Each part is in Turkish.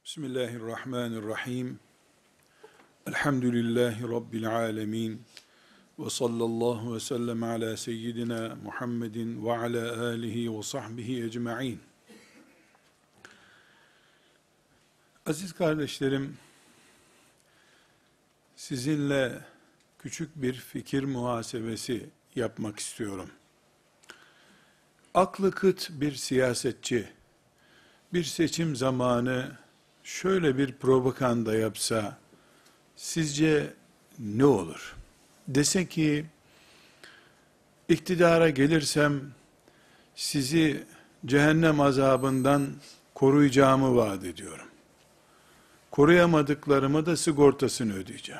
Bismillahirrahmanirrahim. Elhamdülillahi Rabbil alemin. Ve sallallahu ve sellem ala seyyidina Muhammedin ve ala alihi ve sahbihi ecma'in. Aziz kardeşlerim, sizinle küçük bir fikir muhasebesi yapmak istiyorum. Aklı kıt bir siyasetçi, bir seçim zamanı şöyle bir propaganda yapsa, sizce ne olur? Dese ki, iktidara gelirsem, sizi cehennem azabından koruyacağımı vaat ediyorum. Koruyamadıklarımı da sigortasını ödeyeceğim.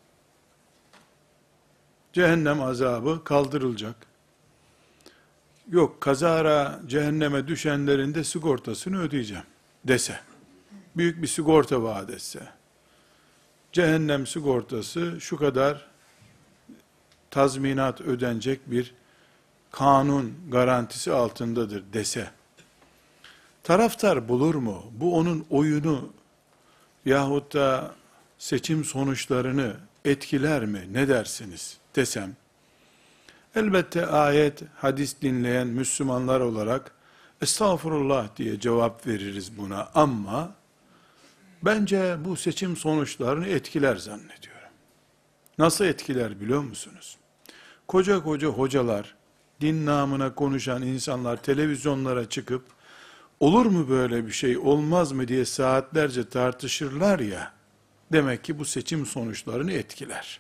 Cehennem azabı kaldırılacak. Yok, kazara cehenneme düşenlerin de sigortasını ödeyeceğim dese. Büyük bir sigorta vaat etse. Cehennem sigortası şu kadar tazminat ödenecek bir kanun garantisi altındadır dese. Taraftar bulur mu? Bu onun oyunu yahut da seçim sonuçlarını etkiler mi? Ne dersiniz desem. Elbette ayet, hadis dinleyen Müslümanlar olarak estağfurullah diye cevap veririz buna, ama bence bu seçim sonuçlarını etkiler zannediyorum. Nasıl etkiler biliyor musunuz? Koca koca hocalar, din namına konuşan insanlar televizyonlara çıkıp olur mu böyle bir şey, olmaz mı diye saatlerce tartışırlar ya, demek ki bu seçim sonuçlarını etkiler.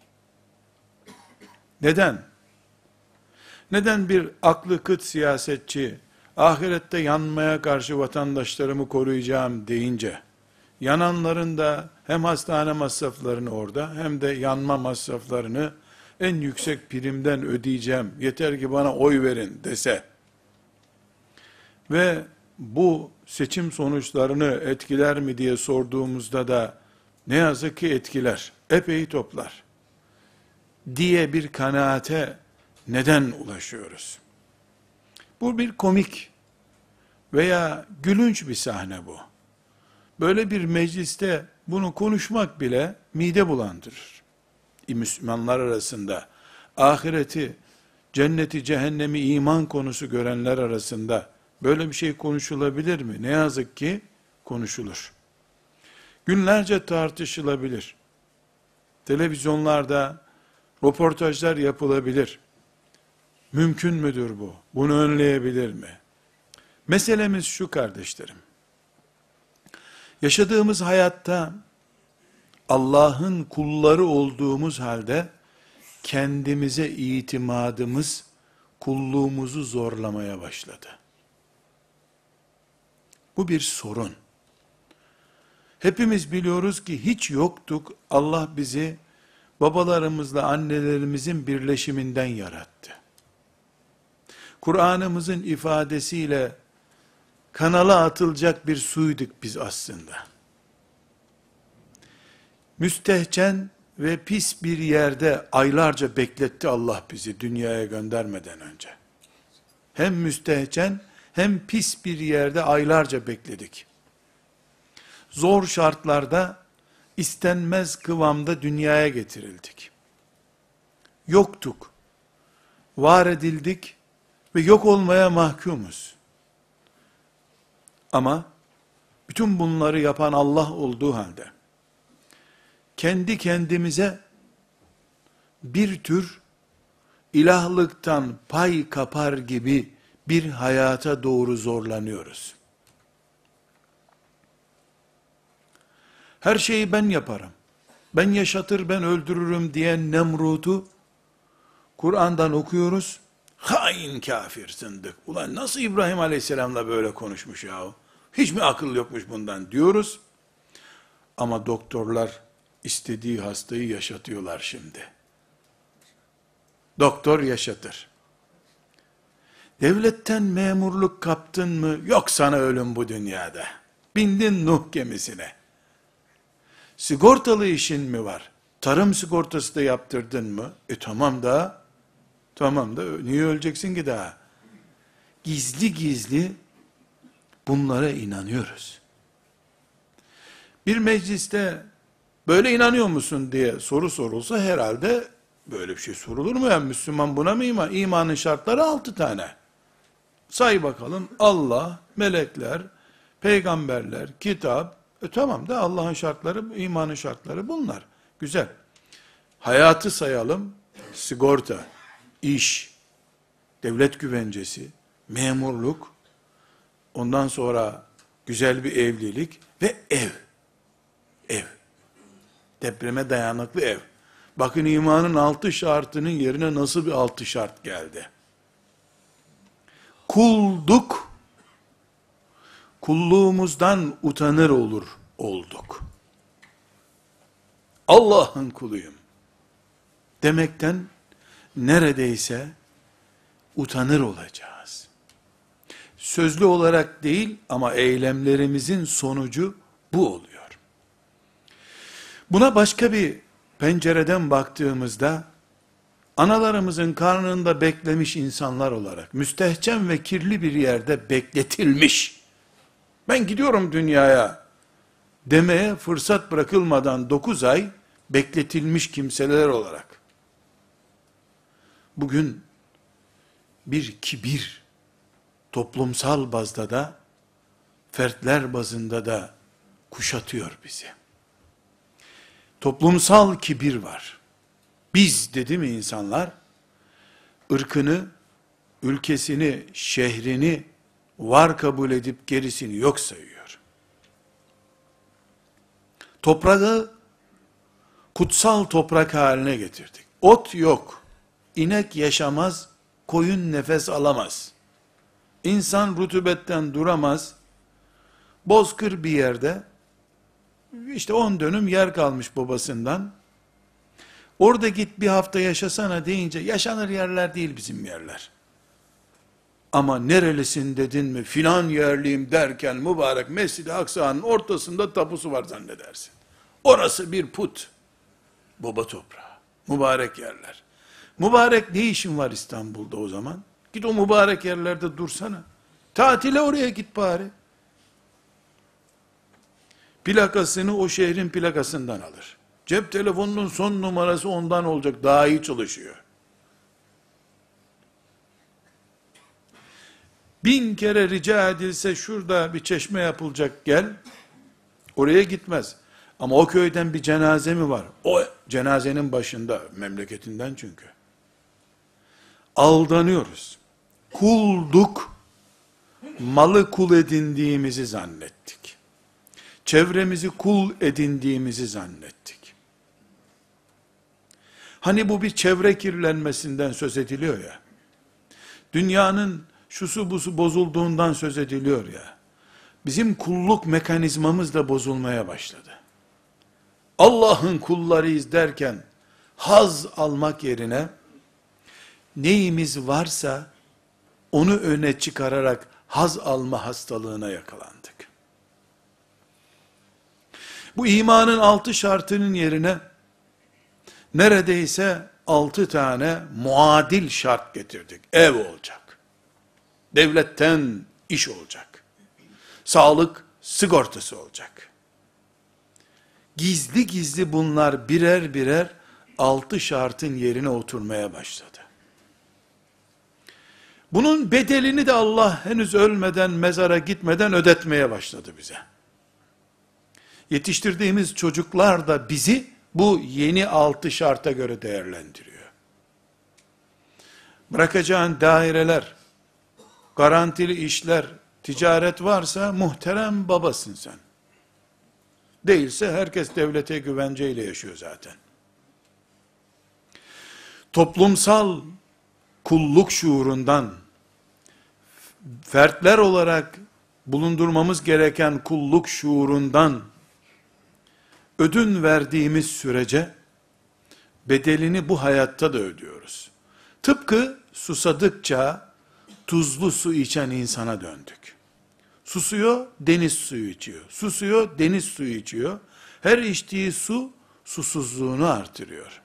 Neden? Neden bir aklı kıt siyasetçi ahirette yanmaya karşı vatandaşlarımı koruyacağım deyince, yananların da hem hastane masraflarını orada hem de yanma masraflarını en yüksek primden ödeyeceğim, yeter ki bana oy verin dese ve bu seçim sonuçlarını etkiler mi diye sorduğumuzda da ne yazık ki etkiler, epey toplar diye bir kanaate neden ulaşıyoruz? Bu bir komik veya gülünç bir sahne bu. Böyle bir mecliste bunu konuşmak bile mide bulandırır. Müslümanlar arasında ahireti, cenneti, cehennemi iman konusu görenler arasında böyle bir şey konuşulabilir mi? Ne yazık ki konuşulur. Günlerce tartışılabilir. Televizyonlarda röportajlar yapılabilir. Mümkün müdür bu? Bunu önleyebilir mi? Meselemiz şu kardeşlerim. Yaşadığımız hayatta Allah'ın kulları olduğumuz halde kendimize itimadımız kulluğumuzu zorlamaya başladı. Bu bir sorun. Hepimiz biliyoruz ki hiç yoktuk. Allah bizi babalarımızla annelerimizin birleşiminden yarattı. Kur'an'ımızın ifadesiyle kanala atılacak bir suyduk biz aslında. Müstehcen ve pis bir yerde aylarca bekletti Allah bizi dünyaya göndermeden önce. Hem müstehcen hem pis bir yerde aylarca bekledik. Zor şartlarda istenmez kıvamda dünyaya getirildik. Yoktuk. Var edildik ve yok olmaya mahkumuz. Ama bütün bunları yapan Allah olduğu halde kendi kendimize bir tür ilahlıktan pay kapar gibi bir hayata doğru zorlanıyoruz. Her şeyi ben yaparım, ben yaşatır, ben öldürürüm diyen Nemrut'u Kur'an'dan okuyoruz. Hain kafir zındık. Ulan nasıl İbrahim Aleyhisselam'la böyle konuşmuş yahu? Hiç mi akıl yokmuş bundan diyoruz. Ama doktorlar istediği hastayı yaşatıyorlar şimdi. Doktor yaşatır. Devletten memurluk kaptın mı? Yok sana ölüm bu dünyada. Bindin Nuh gemisine. Sigortalı işin mi var? Tarım sigortası da yaptırdın mı? Tamam da niye öleceksin ki daha? Gizli gizli bunlara inanıyoruz. Bir mecliste böyle inanıyor musun diye soru sorulsa herhalde böyle bir şey sorulur mu ya? Müslüman buna mı iman? İmanın şartları 6 tane. Say bakalım. Allah, melekler, peygamberler, kitap. Tamam da Allah'ın şartları, imanın şartları bunlar. Güzel. Hayatı sayalım. Sigorta, iş, devlet güvencesi, memurluk, ondan sonra güzel bir evlilik ve ev. Ev. Depreme dayanıklı ev. Bakın imanın 6 şartının yerine nasıl bir 6 şart geldi. Kulduk, kulluğumuzdan utanır olduk. Allah'ın kuluyum demekten neredeyse utanır olacağız. Sözlü olarak değil ama eylemlerimizin sonucu bu oluyor. Buna başka bir pencereden baktığımızda, analarımızın karnında beklemiş insanlar olarak, müstehcen ve kirli bir yerde bekletilmiş, ben gidiyorum dünyaya demeye fırsat bırakılmadan 9 ay bekletilmiş kimseler olarak, bugün bir kibir, toplumsal bazda da, fertler bazında da kuşatıyor bizi. Toplumsal kibir var. Biz dedi mi insanlar, ırkını, ülkesini, şehrini var kabul edip gerisini yok sayıyor. Toprağı kutsal toprak haline getirdik. Ot yok, inek yaşamaz, koyun nefes alamaz. İnsan rutubetten duramaz, bozkır bir yerde, işte 10 dönüm yer kalmış babasından, orada git bir hafta yaşasana deyince, yaşanır yerler değil bizim yerler. Ama nerelisin dedin mi, filan yerliyim derken, mübarek Mescid-i Aksa'nın ortasında tapusu var zannedersin. Orası bir put, baba toprağı, mübarek yerler. Mübarek ne işin var İstanbul'da o zaman? Git o mübarek yerlerde dursana. Tatile oraya git bari. Plakasını o şehrin plakasından alır. Cep telefonunun son numarası ondan olacak, daha iyi çalışıyor. 1000 kere rica edilse şurada bir çeşme yapılacak gel, oraya gitmez. Ama o köyden bir cenaze mi var? O cenazenin başında, memleketinden çünkü. Aldanıyoruz. Kulduk, malı kul edindiğimizi zannettik. Çevremizi kul edindiğimizi zannettik. Hani bu bir çevre kirlenmesinden söz ediliyor ya. Dünyanın şusu busu bozulduğundan söz ediliyor ya. Bizim kulluk mekanizmamız da bozulmaya başladı. Allah'ın kullarıyız derken haz almak yerine neyimiz varsa onu öne çıkararak haz alma hastalığına yakalandık. Bu imanın 6 şartının yerine neredeyse 6 tane muadil şart getirdik. Ev olacak. Devletten iş olacak. Sağlık sigortası olacak. Gizli gizli bunlar birer birer 6 şartın yerine oturmaya başladı. Bunun bedelini de Allah henüz ölmeden, mezara gitmeden ödetmeye başladı bize. Yetiştirdiğimiz çocuklar da bizi bu yeni 6 şarta göre değerlendiriyor. Bırakacağın daireler, garantili işler, ticaret varsa muhterem babasın sen. Değilse herkes devlete güvenceyle yaşıyor zaten. Toplumsal kulluk şuurundan, fertler olarak bulundurmamız gereken kulluk şuurundan ödün verdiğimiz sürece bedelini bu hayatta da ödüyoruz. Tıpkı susadıkça tuzlu su içen insana döndük. Susuyor, deniz suyu içiyor. Susuyor, deniz suyu içiyor. Her içtiği su susuzluğunu artırıyor.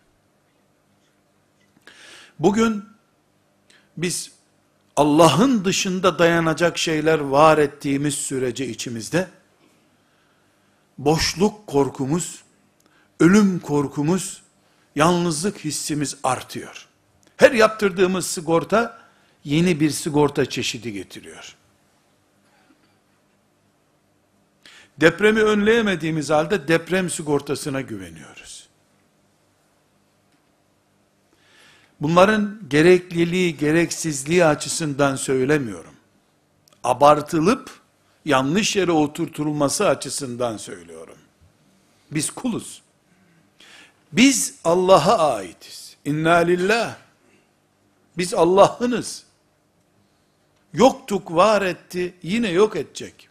Bugün biz Allah'ın dışında dayanacak şeyler var ettiğimiz sürece içimizde, boşluk korkumuz, ölüm korkumuz, yalnızlık hissimiz artıyor. Her yaptırdığımız sigorta yeni bir sigorta çeşidi getiriyor. Depremi önleyemediğimiz halde deprem sigortasına güveniyoruz. Bunların gerekliliği, gereksizliği açısından söylemiyorum. Abartılıp yanlış yere oturtulması açısından söylüyorum. Biz kuluz. Biz Allah'a aitiz. İnna lillah. Biz Allah'ınız. Yoktuk, var etti, yine yok edecek.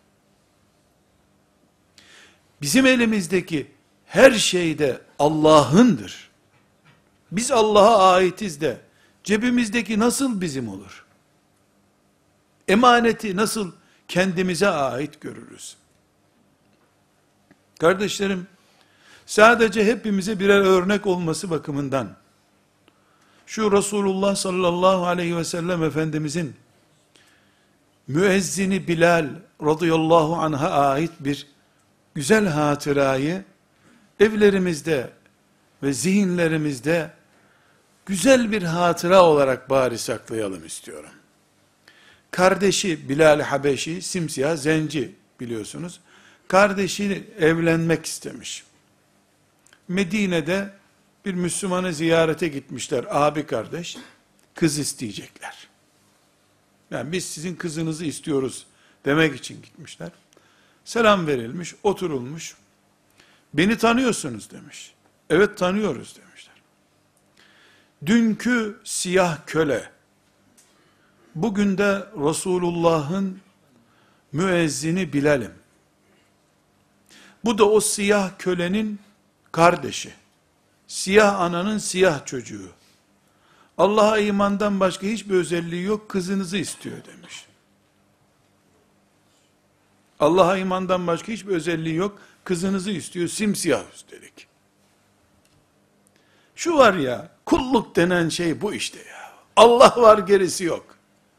Bizim elimizdeki her şey de Allah'ındır. Biz Allah'a aitiz de cebimizdeki nasıl bizim olur? Emaneti nasıl kendimize ait görürüz? Kardeşlerim, sadece hepimize birer örnek olması bakımından, şu Resulullah sallallahu aleyhi ve sellem Efendimizin, müezzini Bilal radıyallahu anh'a ait bir güzel hatırayı, evlerimizde ve zihinlerimizde, güzel bir hatıra olarak bari saklayalım istiyorum. Kardeşi Bilal Habeşi, simsiyah zenci biliyorsunuz. Kardeşi evlenmek istemiş. Medine'de bir Müslümanı ziyarete gitmişler, abi kardeş, kız isteyecekler. Yani biz sizin kızınızı istiyoruz demek için gitmişler. Selam verilmiş, oturulmuş. Beni tanıyorsunuz demiş. Evet tanıyoruz demişler. Dünkü siyah köle, bugün de Resulullah'ın müezzini Bilal'im. Bu da o siyah kölenin kardeşi. Siyah ananın siyah çocuğu. Allah'a imandan başka hiçbir özelliği yok, kızınızı istiyor demiş. Allah'a imandan başka hiçbir özelliği yok, kızınızı istiyor, simsiyah üstelik. Şu var ya, kulluk denen şey bu işte ya. Allah var, gerisi yok.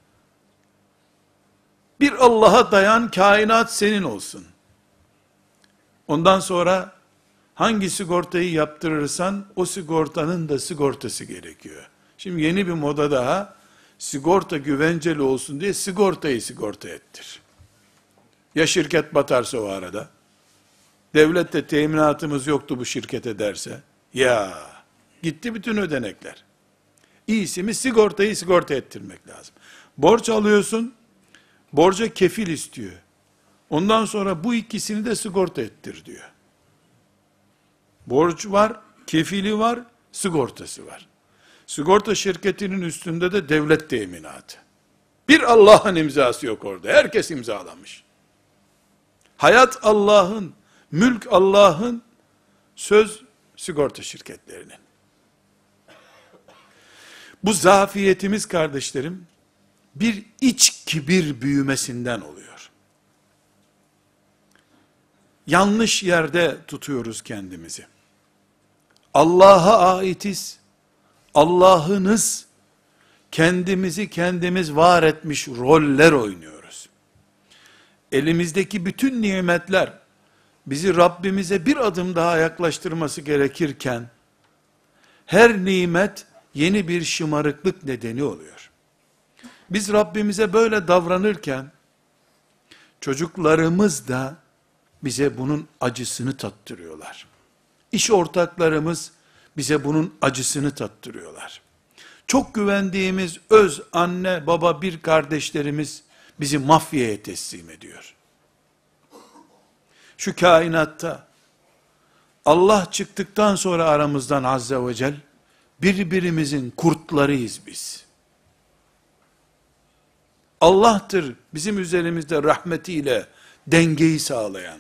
Bir Allah'a dayan, kainat senin olsun. Ondan sonra hangi sigortayı yaptırırsan o sigortanın da sigortası gerekiyor. Şimdi yeni bir moda daha, sigorta güvenceli olsun diye sigortayı sigorta ettir. Ya şirket batarsa o arada, devlet de teminatımız yoktu bu şirkete derse, ya gitti bütün ödenekler. İyisi mi sigortayı sigorta ettirmek lazım. Borç alıyorsun, borca kefil istiyor. Ondan sonra bu ikisini de sigorta ettir diyor. Borç var, kefili var, sigortası var. Sigorta şirketinin üstünde de devlet teminatı. Bir Allah'ın imzası yok orada. Herkes imzalamış. Hayat Allah'ın, mülk Allah'ın, söz sigorta şirketlerinin. Bu zafiyetimiz kardeşlerim, bir iç kibir büyümesinden oluyor. Yanlış yerde tutuyoruz kendimizi. Allah'a aitiz, Allah'ınız, kendimizi kendimiz var etmiş roller oynuyoruz. Elimizdeki bütün nimetler, bizi Rabbimize bir adım daha yaklaştırması gerekirken, her nimet yeni bir şımarıklık nedeni oluyor. Biz Rabbimize böyle davranırken, çocuklarımız da bize bunun acısını tattırıyorlar. İş ortaklarımız bize bunun acısını tattırıyorlar. Çok güvendiğimiz öz anne, baba, bir kardeşlerimiz bizi mafyaya teslim ediyor. Şu kainatta Allah çıktıktan sonra aramızdan azze ve cel birbirimizin kurtlarıyız biz. Allah'tır bizim üzerimizde rahmetiyle dengeyi sağlayan.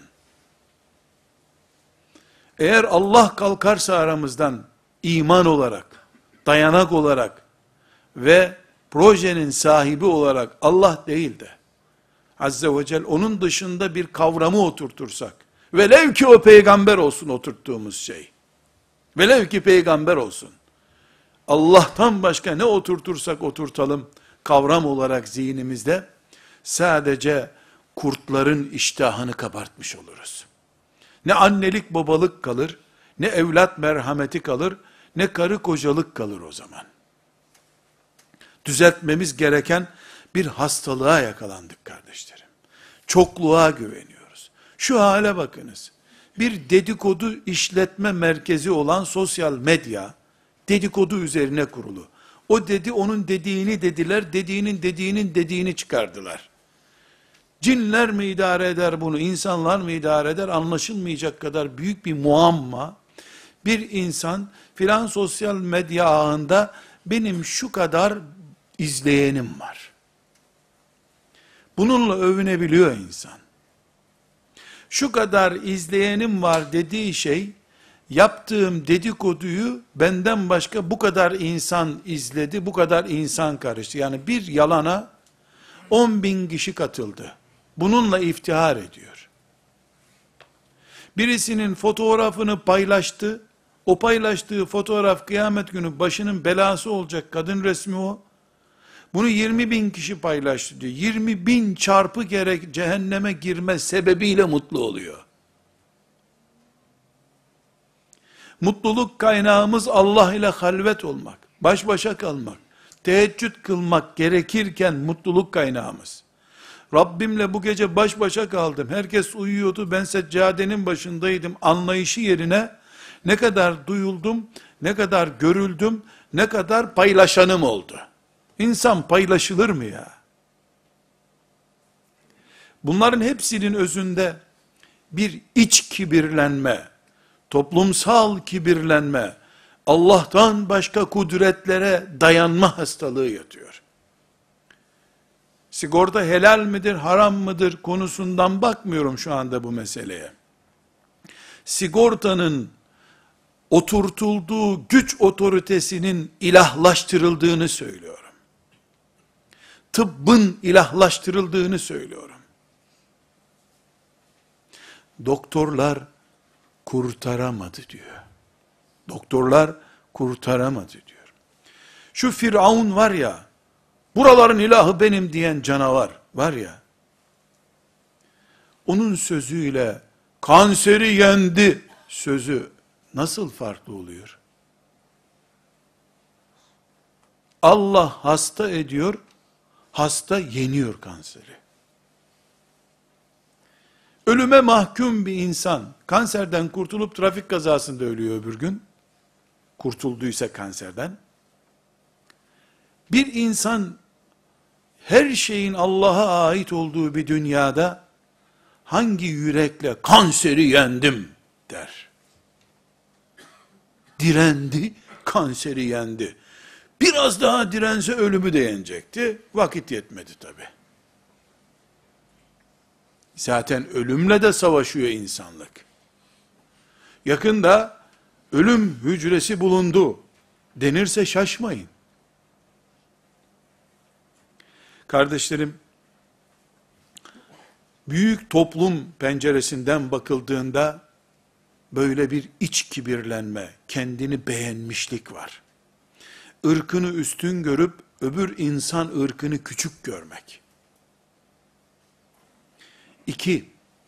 Eğer Allah kalkarsa aramızdan iman olarak, dayanak olarak ve projenin sahibi olarak Allah değil de azze ve celle onun dışında bir kavramı oturtursak, velev ki o peygamber olsun oturttuğumuz şey, velev ki peygamber olsun, Allah'tan başka ne oturtursak oturtalım, kavram olarak zihnimizde, sadece kurtların iştahını kabartmış oluruz. Ne annelik babalık kalır, ne evlat merhameti kalır, ne karı kocalık kalır o zaman. Düzeltmemiz gereken bir hastalığa yakalandık kardeşlerim. Çokluğa güveniyoruz. Şu hale bakınız. Bir dedikodu işletme merkezi olan sosyal medya, dedikodu üzerine kurulu. O dedi, onun dediğini dediler, dediğinin dediğini çıkardılar. Cinler mi idare eder bunu, insanlar mı idare eder, anlaşılmayacak kadar büyük bir muamma. Bir insan filan sosyal medya ağında benim şu kadar izleyenim var. Bununla övünebiliyor insan. Şu kadar izleyenim var dediği şey, yaptığım dedikoduyu benden başka bu kadar insan izledi, bu kadar insan karıştı. Yani bir yalana 10 bin kişi katıldı. Bununla iftihar ediyor. Birisinin fotoğrafını paylaştı, o paylaştığı fotoğraf kıyamet günü başının belası olacak kadın resmi o. Bunu 20 bin kişi paylaştı diyor. 20 bin çarpı kere cehenneme girme sebebiyle mutlu oluyor. Mutluluk kaynağımız Allah ile halvet olmak, baş başa kalmak, teheccüd kılmak gerekirken mutluluk kaynağımız. Rabbimle bu gece baş başa kaldım, herkes uyuyordu, ben seccadenin başındaydım anlayışı yerine, ne kadar duyuldum, ne kadar görüldüm, ne kadar paylaşanım oldu. İnsan paylaşılır mı ya? Bunların hepsinin özünde bir iç kibirlenme, toplumsal kibirlenme, Allah'tan başka kudretlere dayanma hastalığı yatıyor. Sigorta helal midir, haram mıdır konusundan bakmıyorum şu anda bu meseleye. Sigortanın oturtulduğu güç otoritesinin ilahlaştırıldığını söylüyorum. Tıbbın ilahlaştırıldığını söylüyorum. Doktorlar kurtaramadı diyor. Doktorlar kurtaramadı diyor. Şu Firavun var ya, buraların ilahı benim diyen canavar var ya, onun sözüyle kanseri yendi sözü nasıl farklı oluyor? Allah hasta ediyor, hasta yeniyor kanseri. Ölüme mahkum bir insan, kanserden kurtulup trafik kazasında ölüyor öbür gün, kurtulduysa kanserden. Bir insan, her şeyin Allah'a ait olduğu bir dünyada, hangi yürekle kanseri yendim der. Direndi, kanseri yendi. Biraz daha dirense ölümü de yenecekti. Vakit yetmedi tabi. Zaten ölümle de savaşıyor insanlık. Yakında ölüm hücresi bulundu denirse şaşmayın. Kardeşlerim, büyük toplum penceresinden bakıldığında böyle bir iç kibirlenme, kendini beğenmişlik var. Irkını üstün görüp öbür insan ırkını küçük görmek. 2,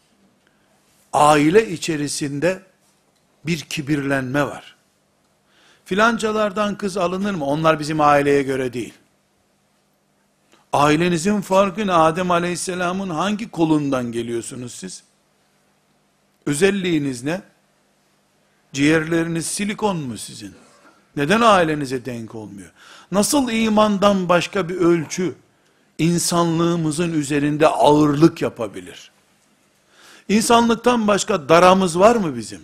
aile içerisinde bir kibirlenme var. Filancalardan kız alınır mı? Onlar bizim aileye göre değil. Ailenizin farkı ne? Adem Aleyhisselam'ın hangi kolundan geliyorsunuz siz? Özelliğiniz ne? Ciğerleriniz silikon mu sizin? Neden ailenize denk olmuyor? Nasıl imandan başka bir ölçü insanlığımızın üzerinde ağırlık yapabilir? İnsanlıktan başka daramız var mı bizim?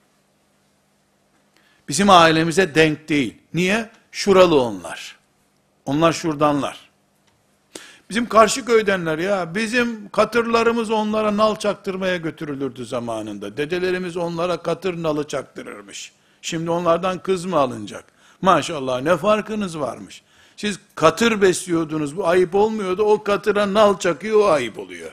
Bizim ailemize denk değil. Niye? Şuralı onlar. Onlar şuradanlar. Bizim karşı köydenler ya, bizim katırlarımız onlara nal çaktırmaya götürülürdü zamanında. Dedelerimiz onlara katır nalı çaktırırmış. Şimdi onlardan kız mı alınacak? Maşallah ne farkınız varmış. Siz katır besliyordunuz, bu ayıp olmuyordu. O katıra nal çakıyor, o ayıp oluyor.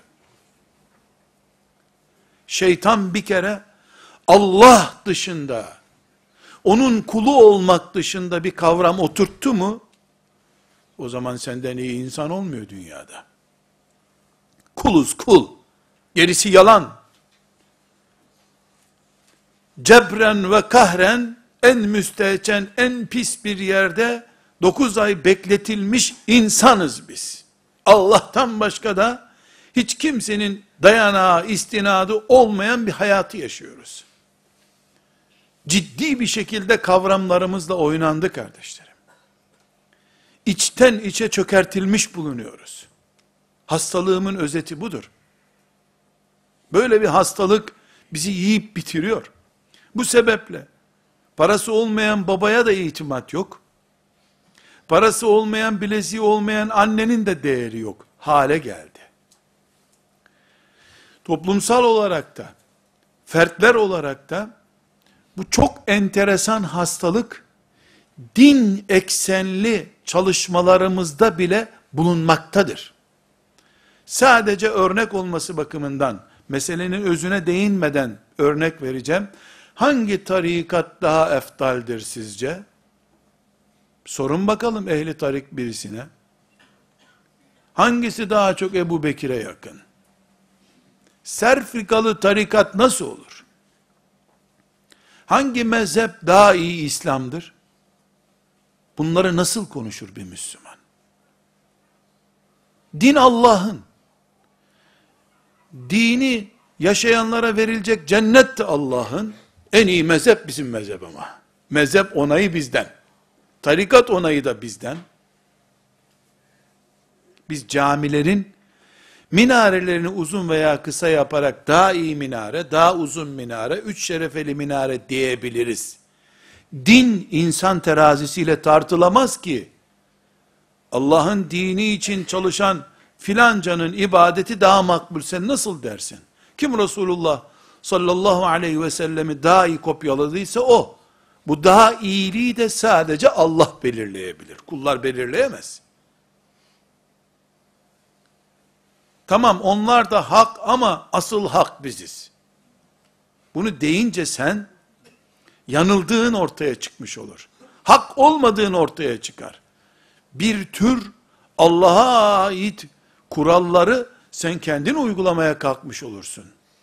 Şeytan bir kere Allah dışında, onun kulu olmak dışında bir kavram oturttu mu, o zaman senden iyi insan olmuyor dünyada. Kuluz kul. Gerisi yalan. cebren ve kahren en müstehcen, en pis bir yerde 9 ay bekletilmiş insanız biz. Allah'tan başka da hiç kimsenin dayanağı, istinadı olmayan bir hayatı yaşıyoruz. Ciddi bir şekilde kavramlarımızla oynandı kardeşlerim. İçten içe çökertilmiş bulunuyoruz. Hastalığımın özeti budur. Böyle bir hastalık bizi yiyip bitiriyor. Bu sebeple parası olmayan babaya da itimat yok. Parası olmayan, bileziği olmayan annenin de değeri yok hale geldi. Toplumsal olarak da, fertler olarak da bu çok enteresan hastalık din eksenli çalışmalarımızda bile bulunmaktadır. Sadece örnek olması bakımından meselenin özüne değinmeden örnek vereceğim. Hangi tarikat daha eftaldir sizce? Sorun bakalım ehli tarik birisine. Hangisi daha çok Ebu Bekir'e yakın? Serfrikalı tarikat nasıl olur? Hangi mezhep daha iyi İslam'dır? Bunları nasıl konuşur bir Müslüman? Din Allah'ın. Dini yaşayanlara verilecek cennet de Allah'ın. En iyi mezhep bizim mezhep ama. Mezhep onayı bizden. Tarikat onayı da bizden. Biz camilerin minarelerini uzun veya kısa yaparak daha iyi minare, daha uzun minare, 3 şerefeli minare diyebiliriz. Din insan terazisiyle tartılamaz ki. Allah'ın dini için çalışan filancanın ibadeti daha makbul, sen nasıl dersin? Kim Resulullah sallallahu aleyhi ve sellemi daha iyi kopyaladıysa o. Bu daha iyiliği de sadece Allah belirleyebilir. Kullar belirleyemez. Tamam onlar da hak ama asıl hak biziz. Bunu deyince sen yanıldığın ortaya çıkmış olur. Hak olmadığın ortaya çıkar. Bir tür Allah'a ait kuralları sen kendin uygulamaya kalkmış olursun.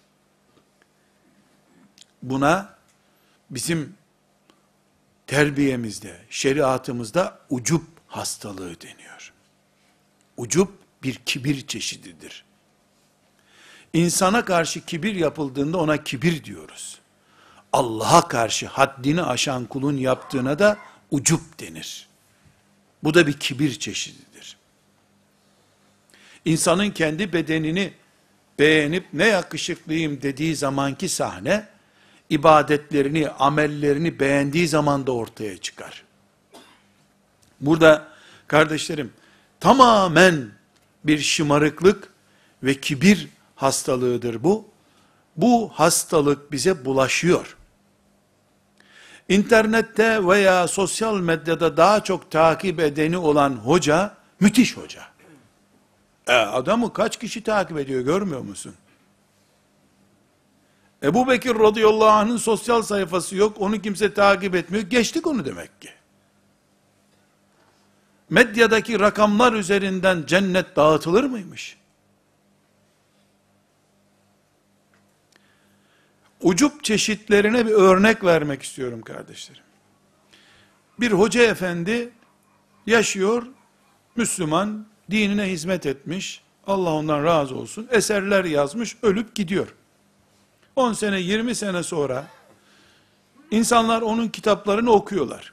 Buna bizim terbiyemizde, şeriatımızda ucup hastalığı deniyor. Ucup bir kibir çeşididir. İnsana karşı kibir yapıldığında ona kibir diyoruz. Allah'a karşı haddini aşan kulun yaptığına da ucup denir. Bu da bir kibir çeşididir. İnsanın kendi bedenini beğenip ne yakışıklıyım dediği zamanki sahne, ibadetlerini, amellerini beğendiği zaman da ortaya çıkar. Burada kardeşlerim, tamamen bir şımarıklık ve kibir hastalığıdır bu. Bu hastalık bize bulaşıyor. İnternette veya sosyal medyada daha çok takip edeni olan hoca, müthiş hoca. Adamı kaç kişi takip ediyor görmüyor musun? Ebu Bekir radıyallahu anh'ın sosyal sayfası yok, onu kimse takip etmiyor, geçtik onu demek ki. Medyadaki rakamlar üzerinden cennet dağıtılır mıymış? Ucup çeşitlerine bir örnek vermek istiyorum kardeşlerim. Bir hoca efendi yaşıyor, Müslüman, dinine hizmet etmiş, Allah ondan razı olsun, eserler yazmış, ölüp gidiyor. 10 sene, 20 sene sonra, insanlar onun kitaplarını okuyorlar.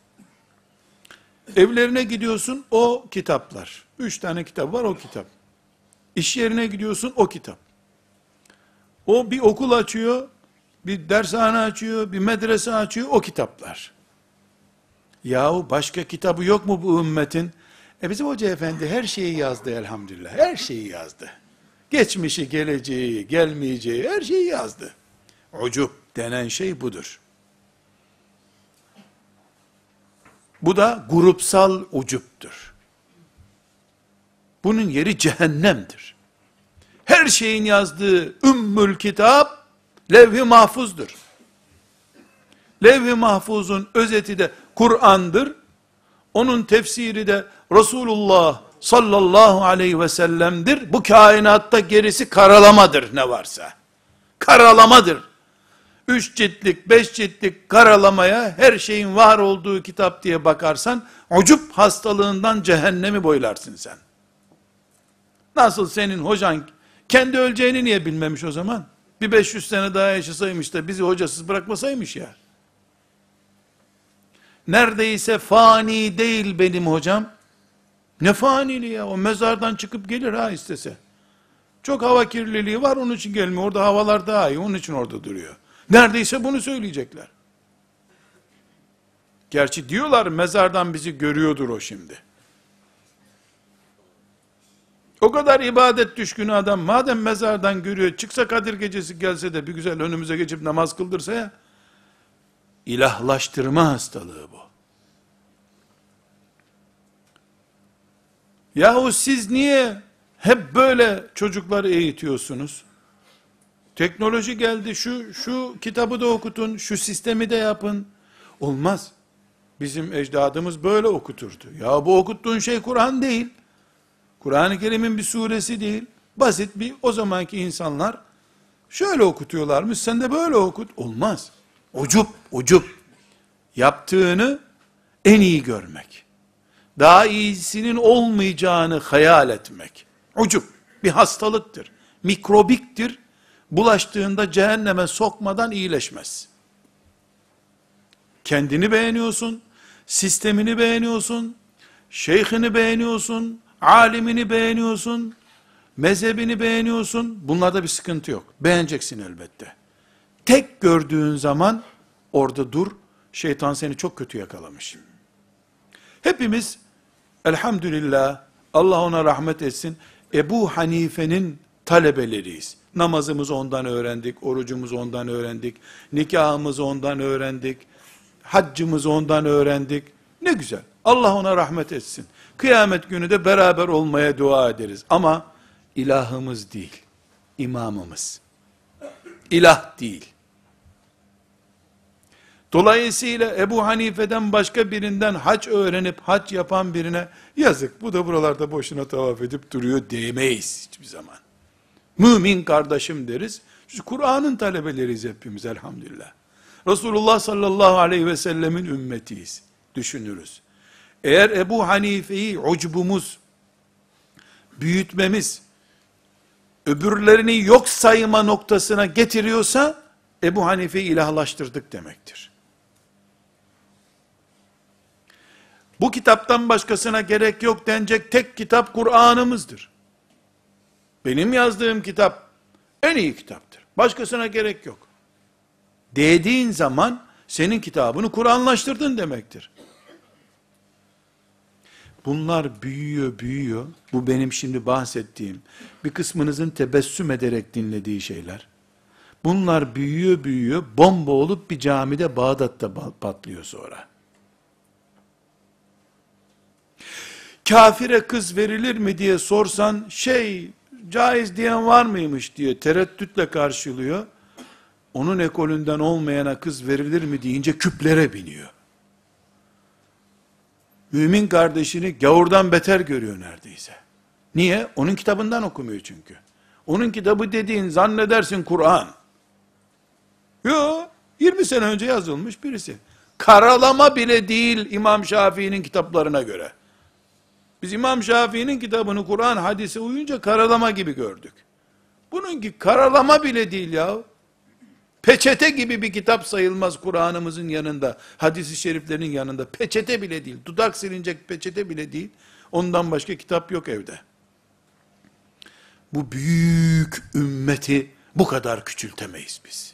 Evlerine gidiyorsun, o kitaplar. 3 tane kitap var, o kitap. İş yerine gidiyorsun, o kitap. O bir okul açıyor, bir dershane açıyor, bir medrese açıyor, o kitaplar. Yahu başka kitabı yok mu bu ümmetin? Bizim hoca efendi her şeyi yazdı elhamdülillah, her şeyi yazdı. Geçmişi, geleceği, gelmeyeceği, her şeyi yazdı. Ucub denen şey budur. Bu da grupsal ucuptur. Bunun yeri cehennemdir. Her şeyin yazdığı ümmül kitap, levh-i mahfuzdur. Levh-i mahfuzun özeti de Kur'an'dır. Onun tefsiri de Resulullah sallallahu aleyhi ve sellem'dir. Bu kainatta gerisi karalamadır ne varsa. Karalamadır. 3 ciltlik, 5 ciltlik karalamaya her şeyin var olduğu kitap diye bakarsan, ucup hastalığından cehennemi boylarsın sen. Nasıl senin hocan kendi öleceğini niye bilmemiş o zaman? Bir 500 sene daha yaşasaymış da bizi hocasız bırakmasaymış ya. Neredeyse fani değil benim hocam. Ne faniliği ya, o mezardan çıkıp gelir ha istese. Çok hava kirliliği var, onun için gelmiyor. Orada havalar daha iyi, onun için orada duruyor. Neredeyse bunu söyleyecekler. Gerçi diyorlar mezardan bizi görüyordur o şimdi. O kadar ibadet düşkünü adam, madem mezardan görüyor, çıksa Kadir gecesi gelse de bir güzel önümüze geçip namaz kıldırsa ya, ilahlaştırma hastalığı bu. Yahu siz niye hep böyle çocukları eğitiyorsunuz? Teknoloji geldi, şu kitabı da okutun, şu sistemi de yapın. Olmaz. Bizim ecdadımız böyle okuturdu. Ya bu okuttuğun şey Kur'an değil. Kur'an-ı Kerim'in bir suresi değil. Basit bir, o zamanki insanlar şöyle okutuyorlarmış, sen de böyle okut. Olmaz. Ucup. Yaptığını en iyi görmek. Daha iyisinin olmayacağını hayal etmek. Ucup bir hastalıktır. Mikrobiktir. Bulaştığında cehenneme sokmadan iyileşmez. Kendini beğeniyorsun, sistemini beğeniyorsun, şeyhini beğeniyorsun, alimini beğeniyorsun, mezhebini beğeniyorsun. Bunlarda bir sıkıntı yok. Beğeneceksin elbette. Tek gördüğün zaman orada dur. Şeytan seni çok kötü yakalamış. Hepimiz elhamdülillah, Allah ona rahmet etsin, Ebu Hanife'nin talebeleriyiz. Namazımızı ondan öğrendik, orucumuzu ondan öğrendik, nikahımızı ondan öğrendik, haccımızı ondan öğrendik. Ne güzel. Allah ona rahmet etsin. Kıyamet günü de beraber olmaya dua ederiz. Ama ilahımız değil, imamımız. İlah değil. Dolayısıyla Ebu Hanife'den başka birinden hac öğrenip hac yapan birine yazık, bu da buralarda boşuna tavaf edip duruyor demeyiz hiçbir zaman. Mümin kardeşim deriz. Kur'an'ın talebeleriyiz hepimiz elhamdülillah. Resulullah sallallahu aleyhi ve sellemin ümmetiyiz. Düşünürüz. Eğer Ebu Hanife'yi ucbumuz, büyütmemiz, öbürlerini yok sayma noktasına getiriyorsa, Ebu Hanife'yi ilahlaştırdık demektir. Bu kitaptan başkasına gerek yok denecek tek kitap Kur'an'ımızdır. Benim yazdığım kitap en iyi kitaptır. Başkasına gerek yok. Dediğin zaman senin kitabını Kur'anlaştırdın demektir. Bunlar büyüyor. Bu benim şimdi bahsettiğim, bir kısmınızın tebessüm ederek dinlediği şeyler. Bunlar büyüyor, bomba olup bir camide Bağdat'ta patlıyor sonra. Kafire kız verilir mi diye sorsan, caiz diyen var mıymış diye tereddütle karşılıyor. Onun ekolünden olmayana kız verilir mi deyince küplere biniyor. Mümin kardeşini gavurdan beter görüyor neredeyse. Niye? Onun kitabından okumuyor çünkü. Onun kitabı dediğin zannedersin Kur'an. Yo, 20 sene önce yazılmış birisi. Karalama bile değil İmam Şafii'nin kitaplarına göre. Biz İmam Şafii'nin kitabını Kur'an hadise uyunca karalama gibi gördük. Bununki karalama bile değil ya. Peçete gibi bir kitap sayılmaz Kur'an'ımızın yanında, hadis-i şeriflerin yanında. Peçete bile değil, dudak silinecek peçete bile değil. Ondan başka kitap yok evde. Bu büyük ümmeti bu kadar küçültemeyiz biz.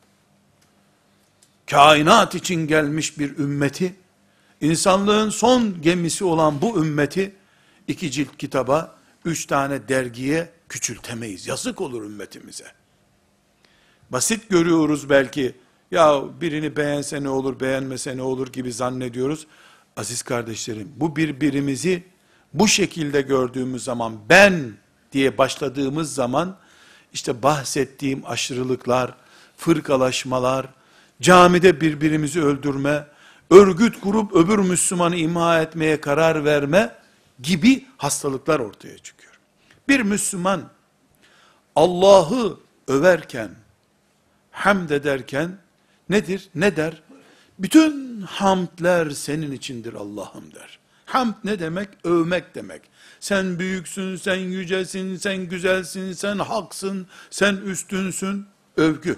Kainat için gelmiş bir ümmeti, insanlığın son gemisi olan bu ümmeti, 2 cilt kitaba, 3 tane dergiye küçültemeyiz. Yazık olur ümmetimize. Basit görüyoruz belki, ya birini beğense ne olur, beğenmese ne olur gibi zannediyoruz. Aziz kardeşlerim, bu birbirimizi bu şekilde gördüğümüz zaman, ben diye başladığımız zaman, işte bahsettiğim aşırılıklar, fırkalaşmalar, camide birbirimizi öldürme, örgüt kurup öbür Müslümanı imha etmeye karar verme gibi hastalıklar ortaya çıkıyor. Bir Müslüman Allah'ı överken, hamd ederken nedir? Ne der? Bütün hamdler senin içindir Allah'ım der. Hamd ne demek? Övmek demek. Sen büyüksün, sen yücesin, sen güzelsin, sen haksın, sen üstünsün. Övgü.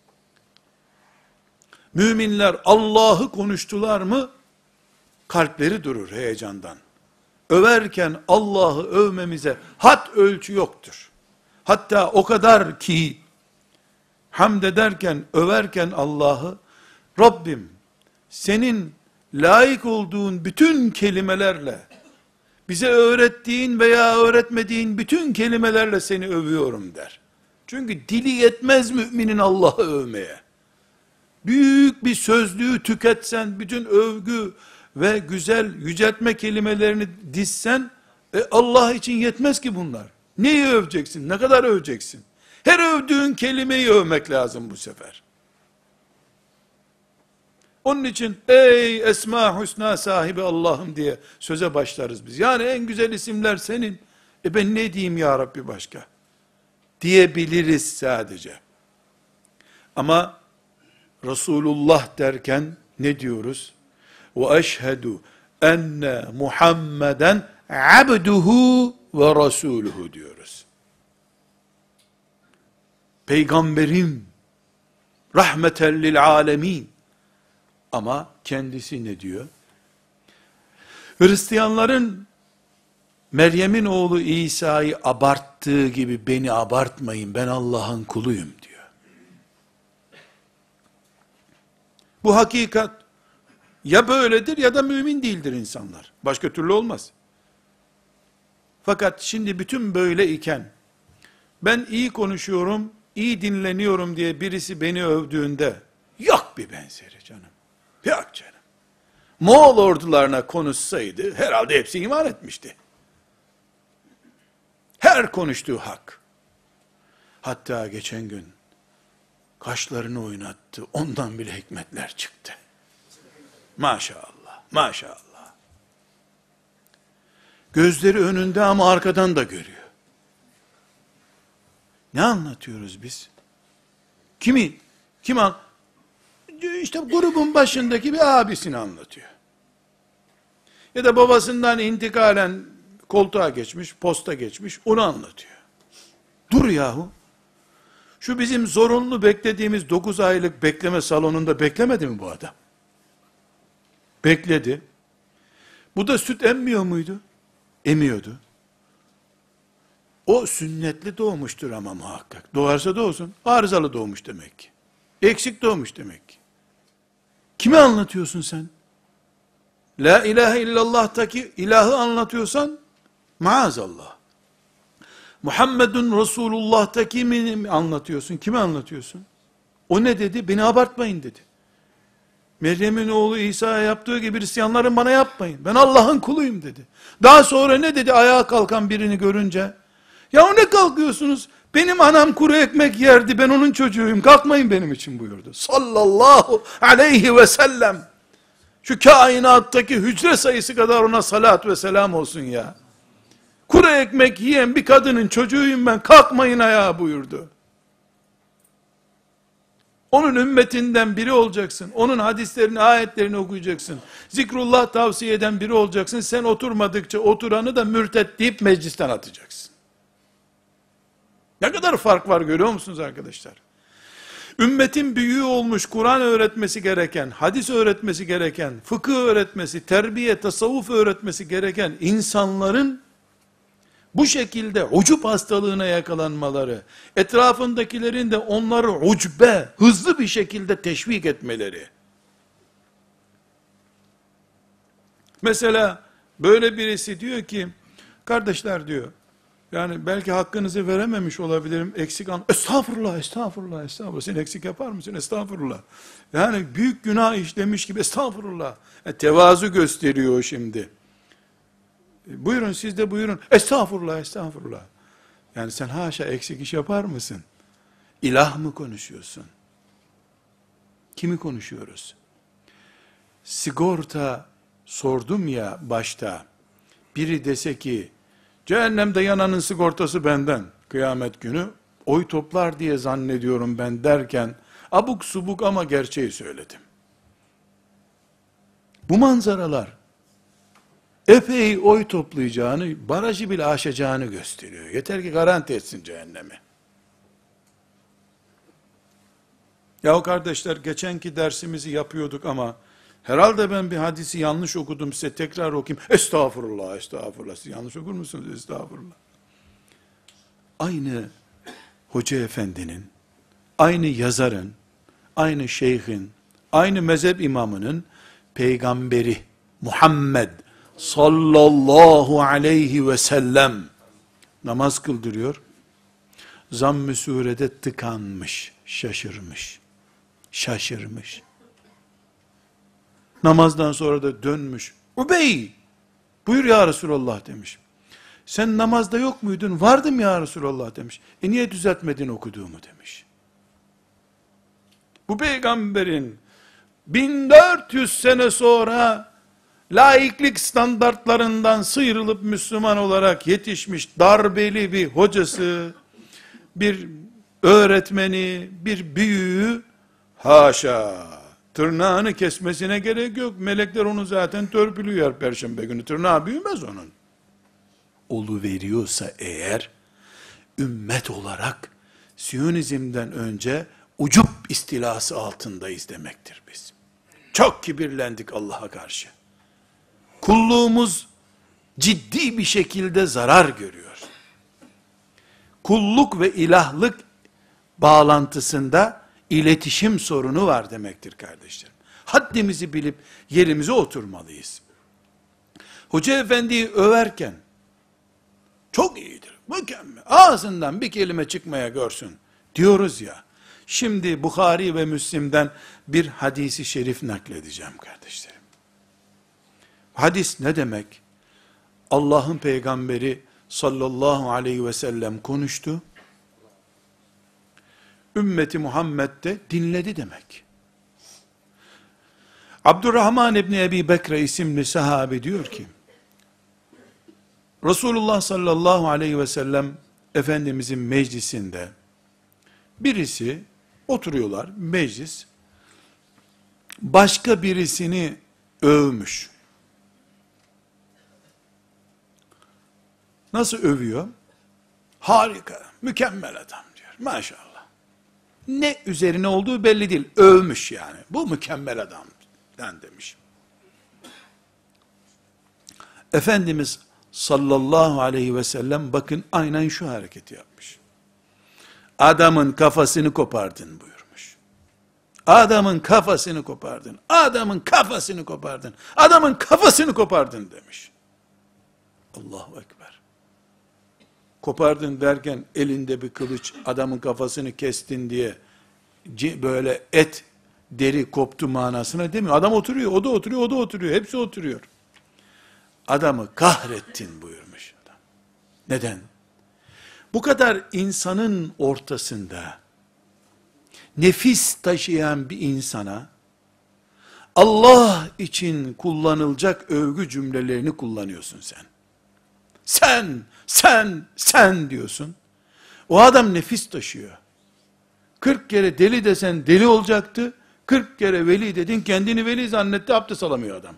Müminler Allah'ı konuştular mı, kalpleri durur heyecandan. Överken Allah'ı övmemize had ölçü yoktur. Hatta o kadar ki, hamd ederken, överken Allah'ı, Rabbim, senin layık olduğun bütün kelimelerle, bize öğrettiğin veya öğretmediğin bütün kelimelerle seni övüyorum der. Çünkü dili yetmez müminin Allah'ı övmeye. Büyük bir sözlüğü tüketsen, bütün övgü ve güzel yüceltme kelimelerini dizsen, Allah için yetmez ki bunlar. Neyi öveceksin? Ne kadar öveceksin? Her övdüğün kelimeyi övmek lazım bu sefer. Onun için ey Esma Hüsna sahibi Allah'ım diye söze başlarız biz. Yani en güzel isimler senin. Ben ne diyeyim ya Rabbi başka? Diyebiliriz sadece. Ama Resulullah derken ne diyoruz? Ve eşhedü enne Muhammeden abduhu ve rasuluhu diyoruz. Peygamberim, rahmeten lil alemin. Ama kendisi ne diyor? Hristiyanların Meryem'in oğlu İsa'yı abarttığı gibi beni abartmayın, ben Allah'ın kuluyum diyor. Bu hakikat ya böyledir ya da mümin değildir insanlar. Başka türlü olmaz. Fakat şimdi bütün böyle iken, ben iyi konuşuyorum, iyi dinleniyorum diye birisi beni övdüğünde, yok bir benzeri canım. Yok canım. Moğol ordularına konuşsaydı, herhalde hepsi iman etmişti. Her konuştuğu hak. Hatta geçen gün, kaşlarını oynattı, ondan bile hikmetler çıktı. Maşallah, maşallah. Gözleri önünde ama arkadan da görüyor. Ne anlatıyoruz biz? Kim işte grubun başındaki bir abisini anlatıyor. Ya da babasından intikalen koltuğa geçmiş, posta geçmiş, onu anlatıyor. Dur yahu. Şu bizim zorunlu beklediğimiz 9 aylık bekleme salonunda beklemedi mi bu adam? Bekledi. Bu da süt emmiyor muydu? Emiyordu. O sünnetli doğmuştur ama muhakkak. Doğarsa doğsun. Arızalı doğmuş demek ki. Eksik doğmuş demek ki. Kime anlatıyorsun sen? La ilahe illallah'taki ilahı anlatıyorsan, maazallah. Muhammedun Resulullah'taki mi anlatıyorsun? Kime anlatıyorsun? O ne dedi? Beni abartmayın dedi. Meryem'in oğlu İsa'ya yaptığı gibi Hristiyanların bana yapmayın. Ben Allah'ın kuluyum dedi. Daha sonra ne dedi ayağa kalkan birini görünce? Ya ne kalkıyorsunuz? Benim anam kuru ekmek yerdi, ben onun çocuğuyum, kalkmayın benim için buyurdu. Sallallahu aleyhi ve sellem. Şu kainattaki hücre sayısı kadar ona salat ve selam olsun ya. Kuru ekmek yiyen bir kadının çocuğuyum ben, kalkmayın ayağa buyurdu. Onun ümmetinden biri olacaksın. Onun hadislerini, ayetlerini okuyacaksın. Zikrullah tavsiye eden biri olacaksın. Sen oturmadıkça oturanı da mürtet deyip meclisten atacaksın. Ne kadar fark var görüyor musunuz arkadaşlar? Ümmetin büyüğü olmuş, Kur'an öğretmesi gereken, hadis öğretmesi gereken, fıkıh öğretmesi, terbiye, tasavvuf öğretmesi gereken insanların bu şekilde ucup hastalığına yakalanmaları, etrafındakilerin de onları ucbe, hızlı bir şekilde teşvik etmeleri. Mesela böyle birisi diyor ki, kardeşler diyor, yani belki hakkınızı verememiş olabilirim, estağfurullah, estağfurullah, estağfurullah, sen eksik yapar mısın, estağfurullah. Yani büyük günah işlemiş gibi, estağfurullah. Tevazu gösteriyor şimdi. Buyurun siz de buyurun, estağfurullah, estağfurullah. Yani sen haşa eksik iş yapar mısın? İlah mı konuşuyorsun? Kimi konuşuyoruz? Sigorta sordum ya başta, biri dese ki, cehennemde yananın sigortası benden, kıyamet günü, oy toplar diye zannediyorum ben derken, Abuk subuk ama gerçeği söyledim. Bu manzaralar epey oy toplayacağını, barajı bile aşacağını gösteriyor. Yeter ki garanti etsin cehennemi. Yahu kardeşler, geçenki dersimizi yapıyorduk ama herhalde ben bir hadisi yanlış okudum, size tekrar okuyayım. Estağfurullah, estağfurullah. Siz yanlış okur musunuz? Estağfurullah. Aynı hoca efendinin, aynı yazarın, aynı şeyhin, aynı mezhep imamının peygamberi Muhammed sallallahu aleyhi ve sellem namaz kıldırıyor. Zamm-ı surede tıkanmış, şaşırmış. Şaşırmış. Namazdan sonra da dönmüş. Ubey, buyur ya Resulallah demiş. Sen namazda yok muydun? Vardım ya Resulallah demiş. Niye düzeltmedin okuduğumu demiş. Bu peygamberin 1400 sene sonra laiklik standartlarından sıyrılıp Müslüman olarak yetişmiş darbeli bir hocası, bir öğretmeni, bir büyüğü, haşa, tırnağını kesmesine gerek yok. Melekler onu zaten törpülüyor perşembe günü. Tırnağı büyümez onun. Oluveriyorsa eğer, ümmet olarak Siyonizm'den önce ucup istilası altındayız demektir biz. Çok kibirlendik Allah'a karşı. Kulluğumuz ciddi bir şekilde zarar görüyor. Kulluk ve ilahlık bağlantısında iletişim sorunu var demektir kardeşlerim. Haddimizi bilip yerimize oturmalıyız. Hoca efendiyi överken, çok iyidir, mükemmel, ağzından bir kelime çıkmaya görsün diyoruz ya. Şimdi Bukhari ve Müslim'den bir hadisi şerif nakledeceğim kardeşlerim. Hadis ne demek? Allah'ın peygamberi sallallahu aleyhi ve sellem konuştu. Ümmeti Muhammed de dinledi demek. Abdurrahman İbni Ebi Bekre isimli sahabe diyor ki, Resulullah sallallahu aleyhi ve sellem Efendimizin meclisinde birisi, oturuyorlar meclis, başka birisini övmüş. Nasıl övüyor? Harika, mükemmel adam diyor. Maşallah. Ne üzerine olduğu belli değil. Övmüş yani. Bu mükemmel adam demiş. Efendimiz sallallahu aleyhi ve sellem bakın aynen şu hareketi yapmış. Adamın kafasını kopardın buyurmuş. Adamın kafasını kopardın. Adamın kafasını kopardın. Adamın kafasını kopardın demiş. Allahu Ekber. Kopardın derken elinde bir kılıç adamın kafasını kestin diye böyle et deri koptu manasına demiyor. Adam oturuyor, o da oturuyor, o da oturuyor. Hepsi oturuyor. Adamı kahrettin buyurmuş adam. Neden? Bu kadar insanın ortasında nefis taşıyan bir insana Allah için kullanılacak övgü cümlelerini kullanıyorsun sen. Sen diyorsun. O adam nefis taşıyor. 40 kere deli desen deli olacaktı. 40 kere veli dedin, kendini veli zannetti, abdest alamıyor adam.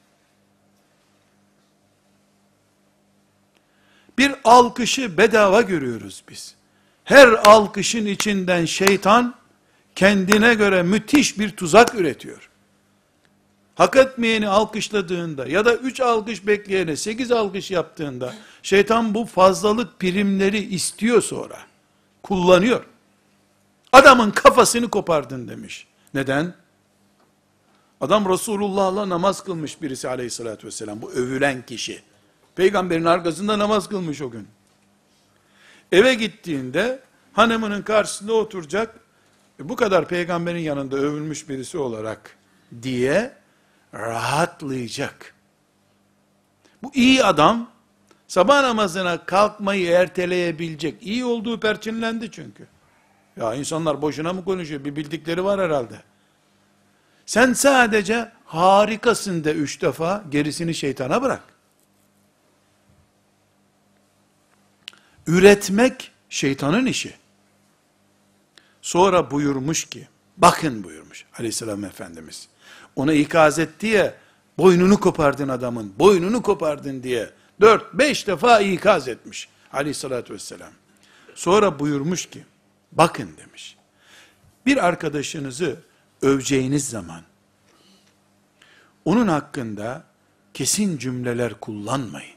Bir alkışı bedava görüyoruz biz. Her alkışın içinden şeytan kendine göre müthiş bir tuzak üretiyor. Hak etmeyeni alkışladığında ya da 3 alkış bekleyene 8 alkış yaptığında şeytan bu fazlalık primleri istiyor sonra. Kullanıyor. Adamın kafasını kopardın demiş. Neden? Adam Resulullah'la namaz kılmış birisi aleyhissalatü vesselam. Bu övülen kişi. Peygamberin arkasında namaz kılmış o gün. Eve gittiğinde hanımının karşısında oturacak, bu kadar peygamberin yanında övülmüş birisi olarak diye rahatlayacak. Bu iyi adam sabah namazına kalkmayı erteleyebilecek. İyi olduğu perçinlendi çünkü. Ya insanlar boşuna mı konuşuyor? Bir bildikleri var herhalde. Sen sadece harikasın de 3 defa, gerisini şeytana bırak. Üretmek şeytanın işi. Sonra buyurmuş ki, Bakın buyurmuş aleyhisselam Efendimiz. Ona ikaz etti ya, boynunu kopardın adamın, boynunu kopardın diye 4-5 defa ikaz etmiş aleyhissalatü vesselam. Sonra buyurmuş ki, bakın demiş, bir arkadaşınızı öveceğiniz zaman, onun hakkında kesin cümleler kullanmayın.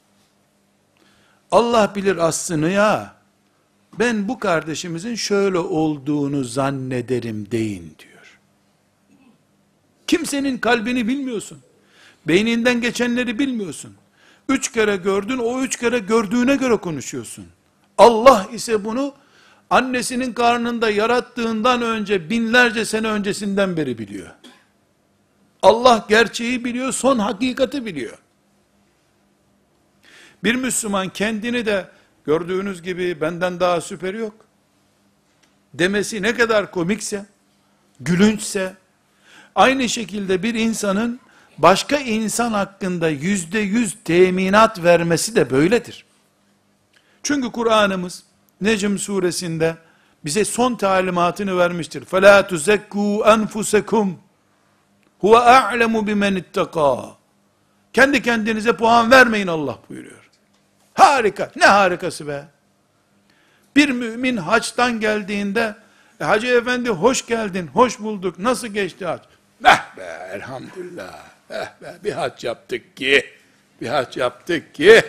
Allah bilir aslını ya, ben bu kardeşimizin şöyle olduğunu zannederim deyin diyor. Kimsenin kalbini bilmiyorsun. Beyninden geçenleri bilmiyorsun. 3 kere gördün, o 3 kere gördüğüne göre konuşuyorsun. Allah ise bunu annesinin karnında yarattığından önce, binlerce sene öncesinden beri biliyor. Allah gerçeği biliyor, son hakikati biliyor. Bir Müslüman kendini de gördüğünüz gibi benden daha süper yok demesi ne kadar komikse, gülünçse, aynı şekilde bir insanın başka insan hakkında %100 teminat vermesi de böyledir. Çünkü Kur'an'ımız Necm suresinde bize son talimatını vermiştir. فَلَا تُزَكُّوا أَنْفُسَكُمْ هُوَ أَعْلَمُ بِمَنِ اتَّقَى. Kendi kendinize puan vermeyin Allah buyuruyor. Harika. Ne harikası be. Bir mümin haçtan geldiğinde, Hacı efendi hoş geldin, hoş bulduk, nasıl geçti hac? Eh be, elhamdülillah, eh be, bir hac yaptık ki, bir hac yaptık ki.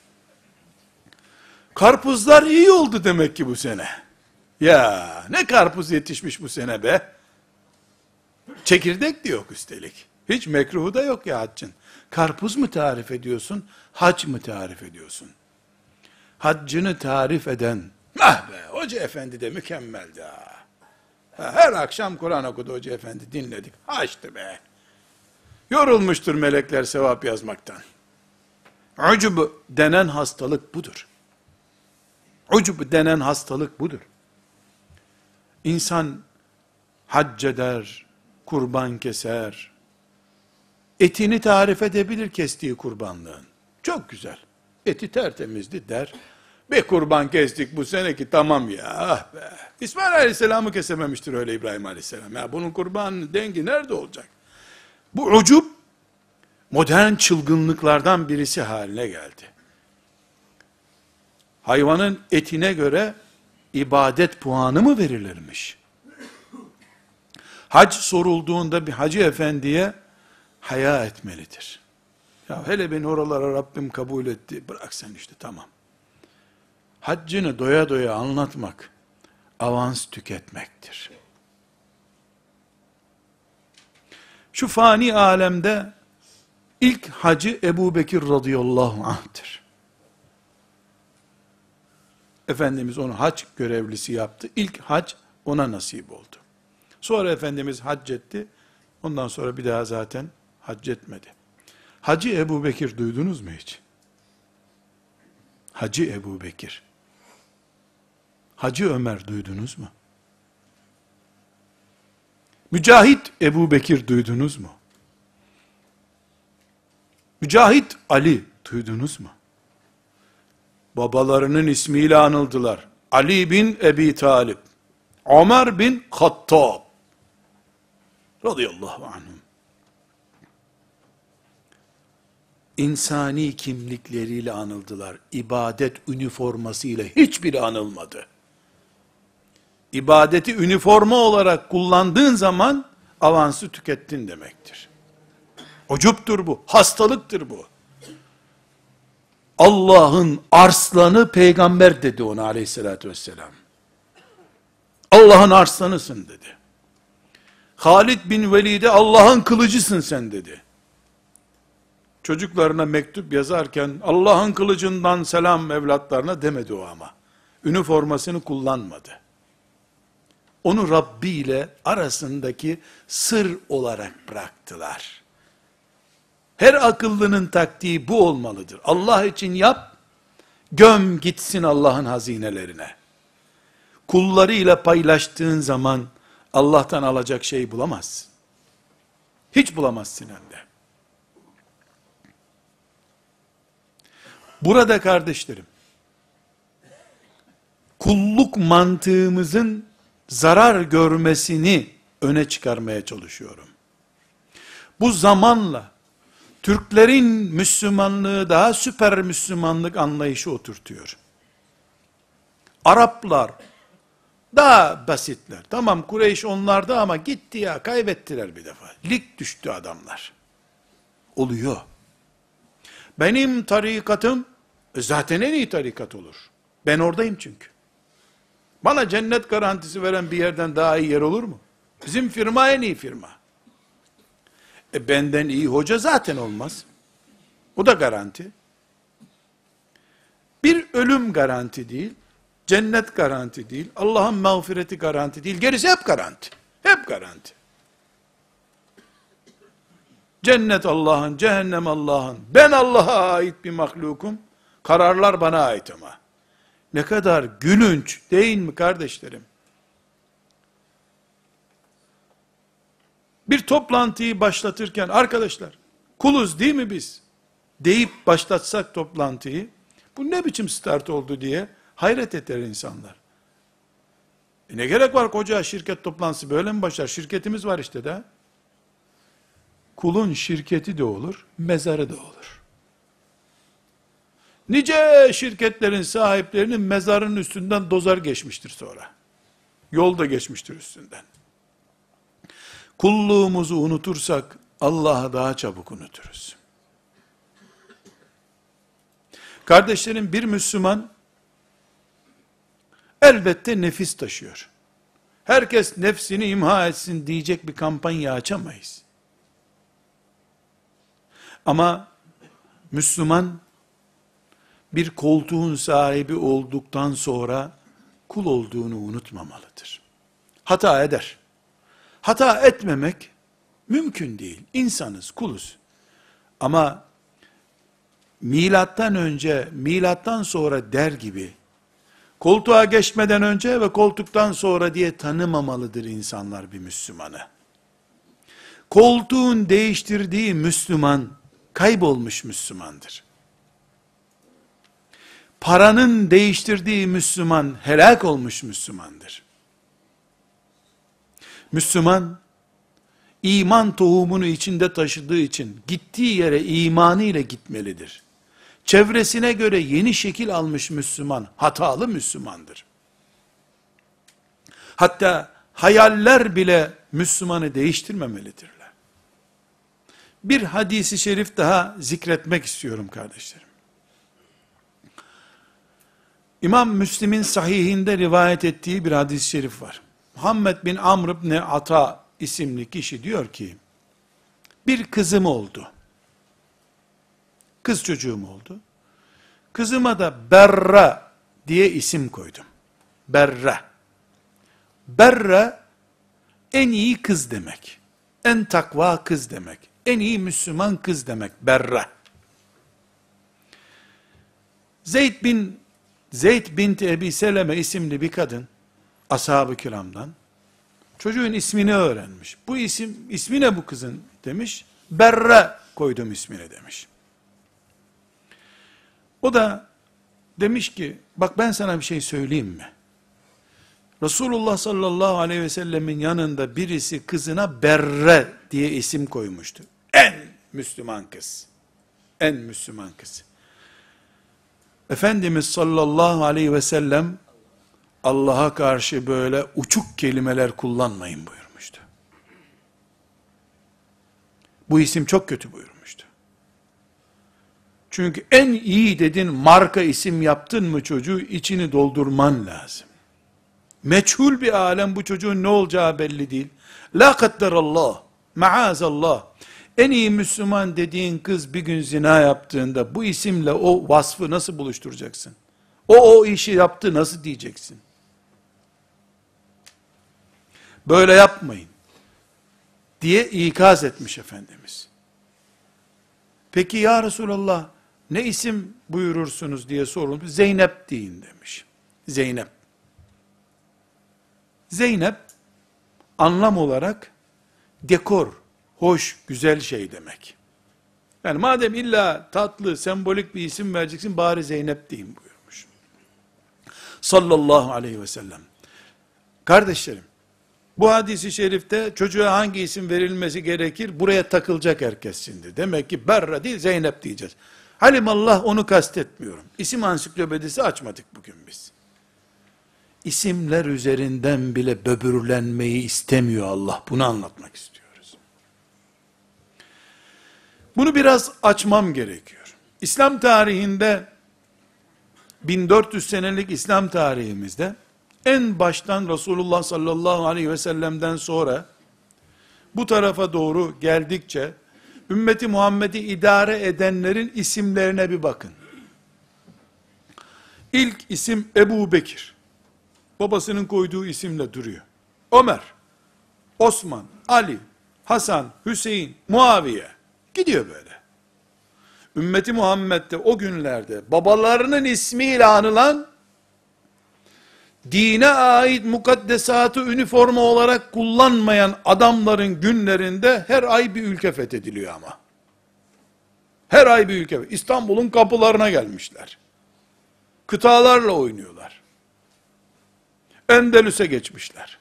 Karpuzlar iyi oldu demek ki bu sene. Ya, ne karpuz yetişmiş bu sene be. Çekirdek de yok üstelik. Hiç mekruhu da yok ya haccın. Karpuz mu tarif ediyorsun, hac mı tarif ediyorsun? Haccını tarif eden, ah be, hoca efendi de mükemmeldi ha. Her akşam Kur'an okudu hoca efendi, dinledik. Haçtı be. Yorulmuştur melekler sevap yazmaktan. Ucub denen hastalık budur. Ucub denen hastalık budur. İnsan hac eder, kurban keser, etini tarif edebilir kestiği kurbanlığın. Çok güzel. Eti tertemizdi der. Bir kurban kestik bu seneki, tamam ya. Ah be. İsmail Aleyhisselam'ı kesememiştir öyle İbrahim Aleyhisselam. Ya bunun kurbanının dengi nerede olacak? Bu ucub modern çılgınlıklardan birisi haline geldi. Hayvanın etine göre ibadet puanı mı verilirmiş? Hac sorulduğunda bir hacı efendiye haya etmelidir. Ya hele beni oralara Rabbim kabul etti, bırak sen işte, tamam. Haccını doya doya anlatmak, avans tüketmektir. Şu fani alemde ilk hacı Ebu Bekir radıyallahu anh'tır. Efendimiz onu hac görevlisi yaptı. İlk hac ona nasip oldu. Sonra Efendimiz hac etti. Ondan sonra bir daha zaten hac etmedi. Hacı Ebu Bekir duydunuz mu hiç? Hacı Ebu Bekir. Hacı Ömer duydunuz mu? Mücahit Ebu Bekir duydunuz mu? Mücahit Ali duydunuz mu? Babalarının ismiyle anıldılar. Ali bin Ebi Talib, Ömer bin Hattab radıyallahu anhum. İnsani kimlikleriyle anıldılar. İbadet üniformasıyla hiçbiri anılmadı. İbadeti üniforma olarak kullandığın zaman avansı tükettin demektir. Ucuptur bu, hastalıktır bu. Allah'ın arslanı peygamber dedi ona aleyhissalatü vesselam. Allah'ın arslanısın dedi. Halid bin Velid'e Allah'ın kılıcısın sen dedi. Çocuklarına mektup yazarken Allah'ın kılıcından selam evlatlarına demedi o ama. Üniformasını kullanmadı. Onu Rabbi ile arasındaki sır olarak bıraktılar. Her akıllının taktiği bu olmalıdır. Allah için yap, göm gitsin Allah'ın hazinelerine. Kullarıyla paylaştığın zaman Allah'tan alacak şey bulamazsın. Hiç bulamazsın hem de. Burada kardeşlerim, kulluk mantığımızın zarar görmesini öne çıkarmaya çalışıyorum. Bu zamanla Türklerin Müslümanlığı daha süper Müslümanlık anlayışı oturtuyor. Araplar daha basitler. Tamam, Kureyş onlarda ama gitti ya, kaybettiler bir defa. Lig düştü adamlar. Oluyor. Benim tarikatım zaten en iyi tarikat olur. Ben oradayım çünkü. Bana cennet garantisi veren bir yerden daha iyi yer olur mu? Bizim firma en iyi firma. Benden iyi hoca zaten olmaz. O da garanti. Bir ölüm garanti değil, cennet garanti değil, Allah'ın mağfireti garanti değil, gerisi hep garanti. Hep garanti. Cennet Allah'ın, cehennem Allah'ın. Ben Allah'a ait bir mahlukum. Kararlar bana ait ama. Ne kadar gülünç değil mi kardeşlerim? Bir toplantıyı başlatırken, arkadaşlar, kuluz değil mi biz? Deyip başlatsak toplantıyı, bu ne biçim start oldu diye hayret eder insanlar. Ne gerek var koca şirket toplantısı böyle mi başlar? Şirketimiz var işte de. Kulun şirketi de olur, mezarı da olur. Nice şirketlerin sahiplerinin mezarının üstünden dozer geçmiştir sonra. Yol da geçmiştir üstünden. Kulluğumuzu unutursak Allah'ı daha çabuk unuturuz. Kardeşlerim, bir Müslüman elbette nefis taşıyor. Herkes nefsini imha etsin diyecek bir kampanya açamayız. Ama Müslüman bir koltuğun sahibi olduktan sonra kul olduğunu unutmamalıdır. Hata eder. Hata etmemek mümkün değil. İnsanız, kuluz. Ama milattan önce, milattan sonra der gibi, koltuğa geçmeden önce ve koltuktan sonra diye tanımamalıdır insanlar bir Müslümanı. Koltuğun değiştirdiği Müslüman, kaybolmuş Müslümandır. Paranın değiştirdiği Müslüman, helak olmuş Müslümandır. Müslüman, iman tohumunu içinde taşıdığı için, gittiği yere imanıyla gitmelidir. Çevresine göre yeni şekil almış Müslüman, hatalı Müslümandır. Hatta hayaller bile Müslümanı değiştirmemelidirler. Bir hadisi şerif daha zikretmek istiyorum kardeşlerim. İmam Müslim'in sahihinde rivayet ettiği bir hadis-i şerif var. Muhammed bin Amr ibn Ata isimli kişi diyor ki, bir kızım oldu. Kız çocuğum oldu. Kızıma da Berra diye isim koydum. Berra. Berra, en iyi kız demek. En takva kız demek. En iyi Müslüman kız demek. Berra. Zeyd binti Ebi Seleme isimli bir kadın, ashab-ı kiramdan, çocuğun ismini öğrenmiş. Bu ismi ne bu kızın demiş. Berra koydum ismini demiş. O da demiş ki, bak ben sana bir şey söyleyeyim mi? Resulullah sallallahu aleyhi ve sellemin yanında birisi kızına Berre diye isim koymuştu. En Müslüman kız. En Müslüman kız. Efendimiz sallallahu aleyhi ve sellem Allah'a karşı böyle uçuk kelimeler kullanmayın buyurmuştu. Bu isim çok kötü buyurmuştu. Çünkü en iyi dedin, marka isim yaptın mı çocuğu, içini doldurman lazım. Meçhul bir alem, bu çocuğun ne olacağı belli değil. La kadderallah, maazallah. En iyi Müslüman dediğin kız bir gün zina yaptığında bu isimle o vasfı nasıl buluşturacaksın? O işi yaptı nasıl diyeceksin? Böyle yapmayın diye ikaz etmiş Efendimiz. Peki ya Resulallah ne isim buyurursunuz diye sorulmuş. Zeynep deyin demiş. Zeynep. Zeynep anlam olarak dekor, hoş, güzel şey demek. Yani madem illa tatlı, sembolik bir isim vereceksin, bari Zeynep deyin buyurmuş. Sallallahu aleyhi ve sellem. Kardeşlerim, Bu hadisi şerifte çocuğa hangi isim verilmesi gerekir? Buraya takılacak herkes şimdi. Demek ki Berra değil Zeynep diyeceğiz. Halimallah onu kastetmiyorum. İsim ansiklopedisi açmadık bugün biz. İsimler üzerinden bile böbürlenmeyi istemiyor Allah. Bunu anlatmak istiyoruz. Bunu biraz açmam gerekiyor. İslam tarihinde 1400 senelik İslam tarihimizde en baştan Resulullah sallallahu aleyhi ve sellem'den sonra bu tarafa doğru geldikçe ümmeti Muhammed'i idare edenlerin isimlerine bir bakın. İlk isim Ebu Bekir. Babasının koyduğu isimle duruyor. Ömer, Osman, Ali, Hasan, Hüseyin, Muaviye. Gidiyor böyle. Ümmeti Muhammed'de o günlerde babalarının ismiyle anılan, dine ait mukaddesatı üniforma olarak kullanmayan adamların günlerinde her ay bir ülke fethediliyor ama. Her ay bir ülke. İstanbul'un kapılarına gelmişler. Kıtalarla oynuyorlar. Endelüs'e geçmişler.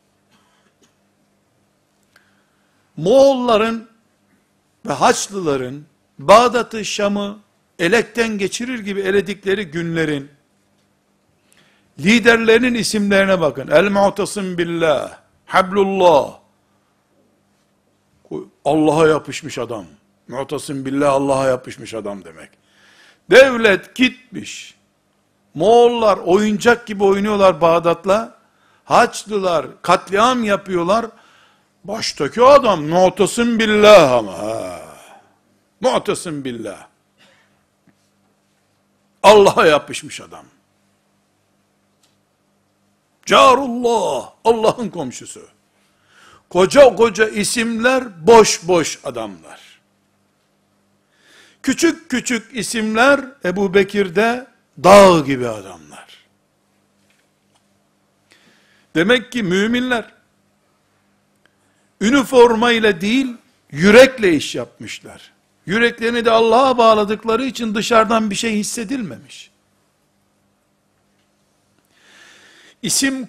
Moğolların ve Haçlıların Bağdat'ı, Şam'ı elekten geçirir gibi eledikleri günlerin liderlerinin isimlerine bakın. El-Mu'tasim billah, Hablullah. Allah'a yapışmış adam. Mu'tasim billah Allah'a yapışmış adam demek. Devlet gitmiş. Moğollar oyuncak gibi oynuyorlar Bağdat'la. Haçlılar katliam yapıyorlar. Baştaki adam Mu'tasim billah ama. Mu'tasim billah. Allah'a yapışmış adam. Carullah, Allah'ın komşusu. Koca koca isimler, boş boş adamlar. Küçük küçük isimler, Ebu Bekir'de dağ gibi adamlar. Demek ki müminler, üniforma ile değil, yürekle iş yapmışlar. Yüreklerini de Allah'a bağladıkları için dışarıdan bir şey hissedilmemiş. İsim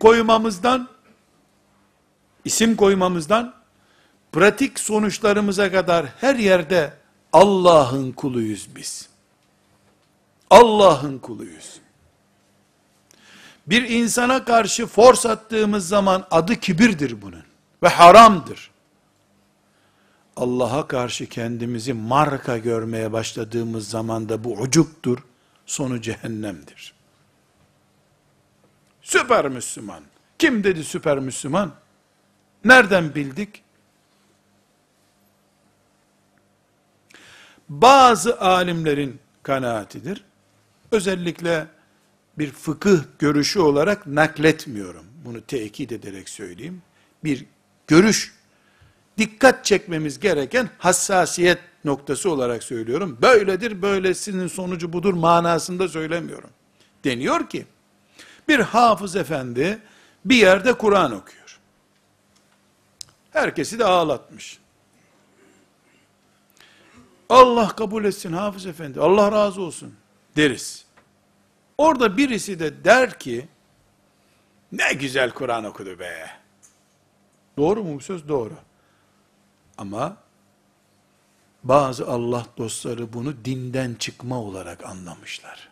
koymamızdan pratik sonuçlarımıza kadar her yerde Allah'ın kuluyuz biz. Allah'ın kuluyuz. Bir insana karşı fors attığımız zaman adı kibirdir bunun ve haramdır. Allah'a karşı kendimizi marka görmeye başladığımız zaman da bu ucuptur, sonu cehennemdir. Süper Müslüman. Kim dedi süper Müslüman? Nereden bildik? Bazı alimlerin kanaatidir. Özellikle bir fıkıh görüşü olarak nakletmiyorum. Bunu tekit ederek söyleyeyim. Bir görüş, dikkat çekmemiz gereken hassasiyet noktası olarak söylüyorum. Böyledir, böylesinin sonucu budur manasında söylemiyorum. Deniyor ki, bir hafız efendi bir yerde Kur'an okuyor. Herkesi de ağlatmış. Allah kabul etsin hafız efendi, Allah razı olsun deriz. Orada birisi de der ki, ne güzel Kur'an okudu be. Doğru mu bu söz? Doğru. Ama bazı Allah dostları bunu dinden çıkma olarak anlamışlar.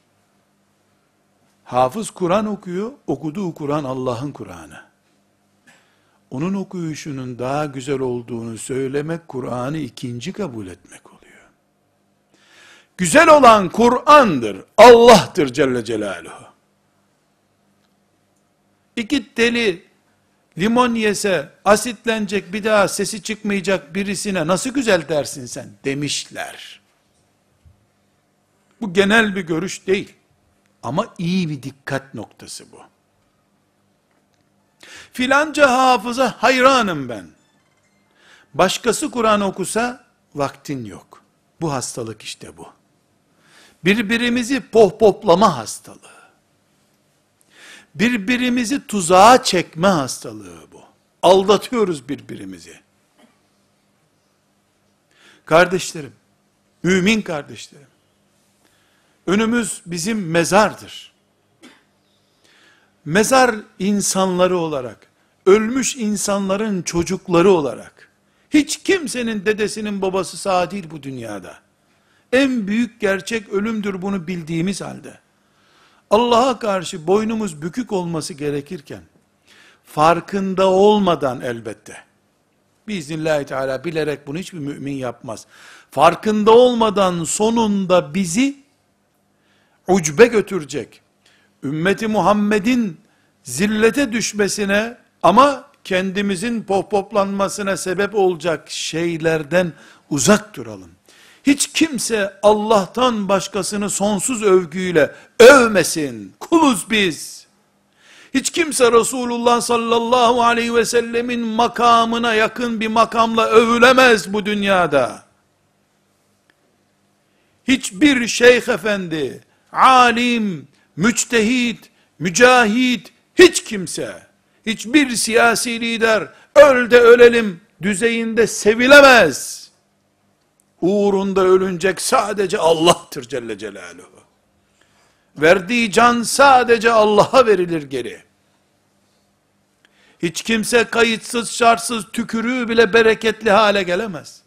Hafız Kur'an okuyor, okuduğu Kur'an Allah'ın Kur'an'ı. Onun okuyuşunun daha güzel olduğunu söylemek, Kur'an'ı ikinci kabul etmek oluyor. Güzel olan Kur'an'dır, Allah'tır Celle Celaluhu. İki deli limon yese, asitlenecek, bir daha sesi çıkmayacak birisine nasıl güzel dersin sen demişler. Bu genel bir görüş değil. Ama iyi bir dikkat noktası bu. Filanca hafıza hayranım ben. Başkası Kur'an okusa vaktin yok. Bu hastalık işte bu. Birbirimizi pohpohlama hastalığı. Birbirimizi tuzağa çekme hastalığı bu. Aldatıyoruz birbirimizi. Kardeşlerim, mümin kardeşlerim, önümüz bizim mezardır. Mezar insanları olarak ölmüş insanların çocukları olarak, hiç kimsenin dedesinin babası sağ değil bu dünyada. En büyük gerçek ölümdür, bunu bildiğimiz halde. Allah'a karşı boynumuz bükük olması gerekirken, farkında olmadan elbette, biiznillahü teala bilerek bunu hiçbir mümin yapmaz. Farkında olmadan sonunda bizi ucbe götürecek, ümmeti Muhammed'in zillete düşmesine ama kendimizin pohpoplanmasına sebep olacak şeylerden uzak duralım. Hiç kimse Allah'tan başkasını sonsuz övgüyle övmesin. Kuluz biz. Hiç kimse Resulullah sallallahu aleyhi ve sellemin makamına yakın bir makamla övülemez bu dünyada. Hiçbir şeyh efendi, alim, müçtehit, mücahit, hiç kimse, hiçbir siyasi lider, öl de ölelim düzeyinde sevilemez. Uğrunda ölünecek sadece Allah'tır Celle Celaluhu. Verdiği can sadece Allah'a verilir geri. Hiç kimse kayıtsız şartsız tükürüğü bile bereketli hale gelemez.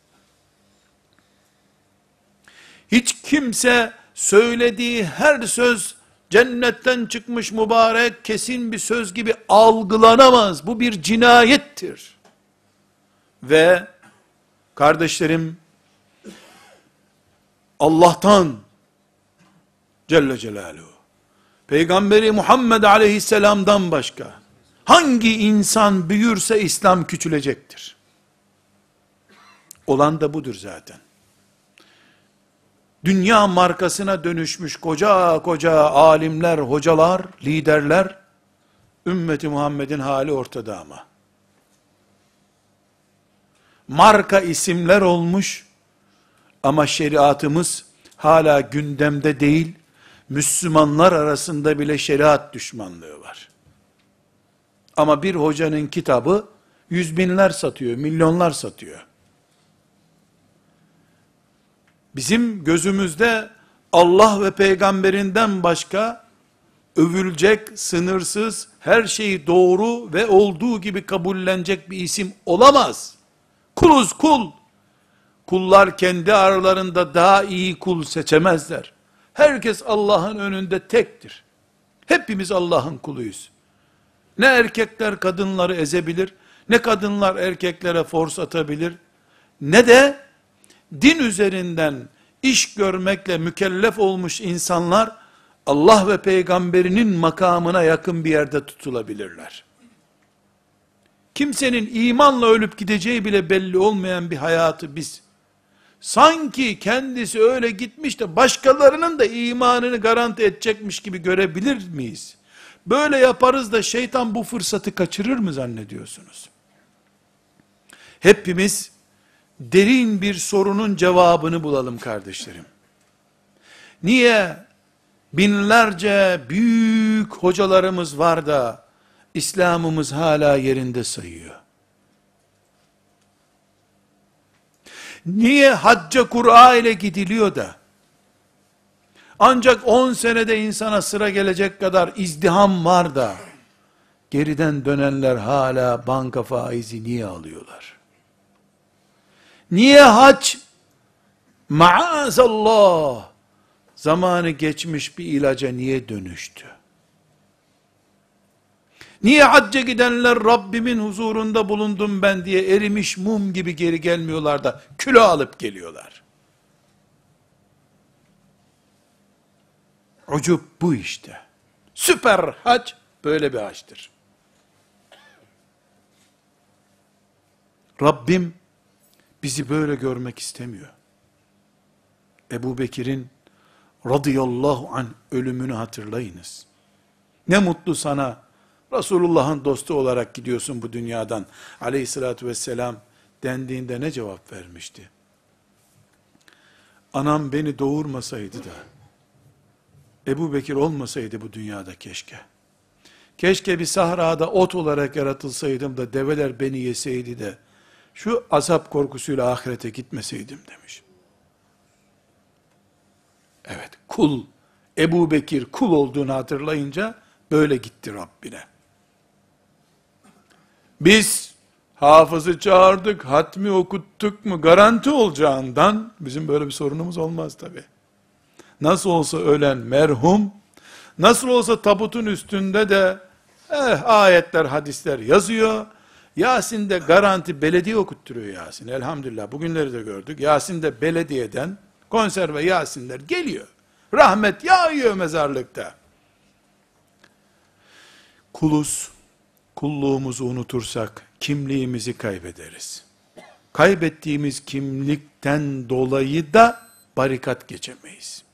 Hiç kimse söylediği her söz cennetten çıkmış mübarek kesin bir söz gibi algılanamaz. Bu bir cinayettir. Ve kardeşlerim, Allah'tan Celle Celaluhu, Peygamberi Muhammed Aleyhisselam'dan başka hangi insan büyürse İslam küçülecektir. Olan da budur zaten. Dünya markasına dönüşmüş koca koca alimler, hocalar, liderler, ümmeti Muhammed'in hali ortada ama. Marka isimler olmuş ama şeriatımız hala gündemde değil, Müslümanlar arasında bile şeriat düşmanlığı var. Ama bir hocanın kitabı yüz binler satıyor, milyonlar satıyor. Bizim gözümüzde Allah ve peygamberinden başka övülecek, sınırsız, her şeyi doğru ve olduğu gibi kabullenecek bir isim olamaz. Kuluz kul. Kullar kendi aralarında daha iyi kul seçemezler. Herkes Allah'ın önünde tektir. Hepimiz Allah'ın kuluyuz. Ne erkekler kadınları ezebilir, ne kadınlar erkeklere force atabilir, ne de din üzerinden iş görmekle mükellef olmuş insanlar, Allah ve peygamberinin makamına yakın bir yerde tutulabilirler. Kimsenin imanla ölüp gideceği bile belli olmayan bir hayatı biz, sanki kendisi öyle gitmiş de başkalarının da imanını garanti edecekmiş gibi görebilir miyiz? Böyle yaparız da şeytan bu fırsatı kaçırır mı zannediyorsunuz? Hepimiz derin bir sorunun cevabını bulalım kardeşlerim. Niye binlerce büyük hocalarımız var da İslam'ımız hala yerinde sayıyor? Niye hacca Kur'a ile gidiliyor da ancak 10 senede insana sıra gelecek kadar izdiham var da geriden dönenler hala banka faizi niye alıyorlar? Niye hac maazallah zamanı geçmiş bir ilaca niye dönüştü? Niye hacca gidenler Rabbimin huzurunda bulundum ben diye erimiş mum gibi geri gelmiyorlar da kilo alıp geliyorlar? Ucub bu işte. Süper hac böyle bir haçtır. Rabbim bizi böyle görmek istemiyor. Ebu Bekir'in radıyallahu anh ölümünü hatırlayınız. Ne mutlu sana, Resulullah'ın dostu olarak gidiyorsun bu dünyadan aleyhissalatü vesselam dendiğinde ne cevap vermişti? Anam beni doğurmasaydı da Ebu Bekir olmasaydı bu dünyada keşke. Keşke bir sahrada ot olarak yaratılsaydım da develer beni yeseydi de şu azap korkusuyla ahirete gitmeseydim demiş. Evet, kul, Ebu Bekir kul olduğunu hatırlayınca böyle gitti Rabbine. Biz hafızı çağırdık, hatmi okuttuk mu garanti olacağından bizim böyle bir sorunumuz olmaz tabi. Nasıl olsa ölen merhum, nasıl olsa tabutun üstünde de ayetler, hadisler yazıyor. Yasin'de garanti belediye okutturuyor Yasin. Elhamdülillah bugünleri de gördük. Yasin'de belediyeden konserve Yasinler geliyor. Rahmet yağıyor mezarlıkta. Kuluz, kulluğumuzu unutursak kimliğimizi kaybederiz. Kaybettiğimiz kimlikten dolayı da barikat geçemeyiz.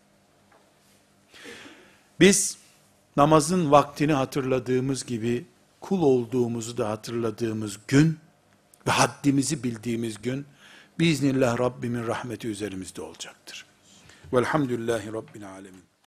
Biz namazın vaktini hatırladığımız gibi kul olduğumuzu da hatırladığımız gün ve haddimizi bildiğimiz gün biiznillah Rabbimin rahmeti üzerimizde olacaktır. Velhamdülillahi Rabbil alemin.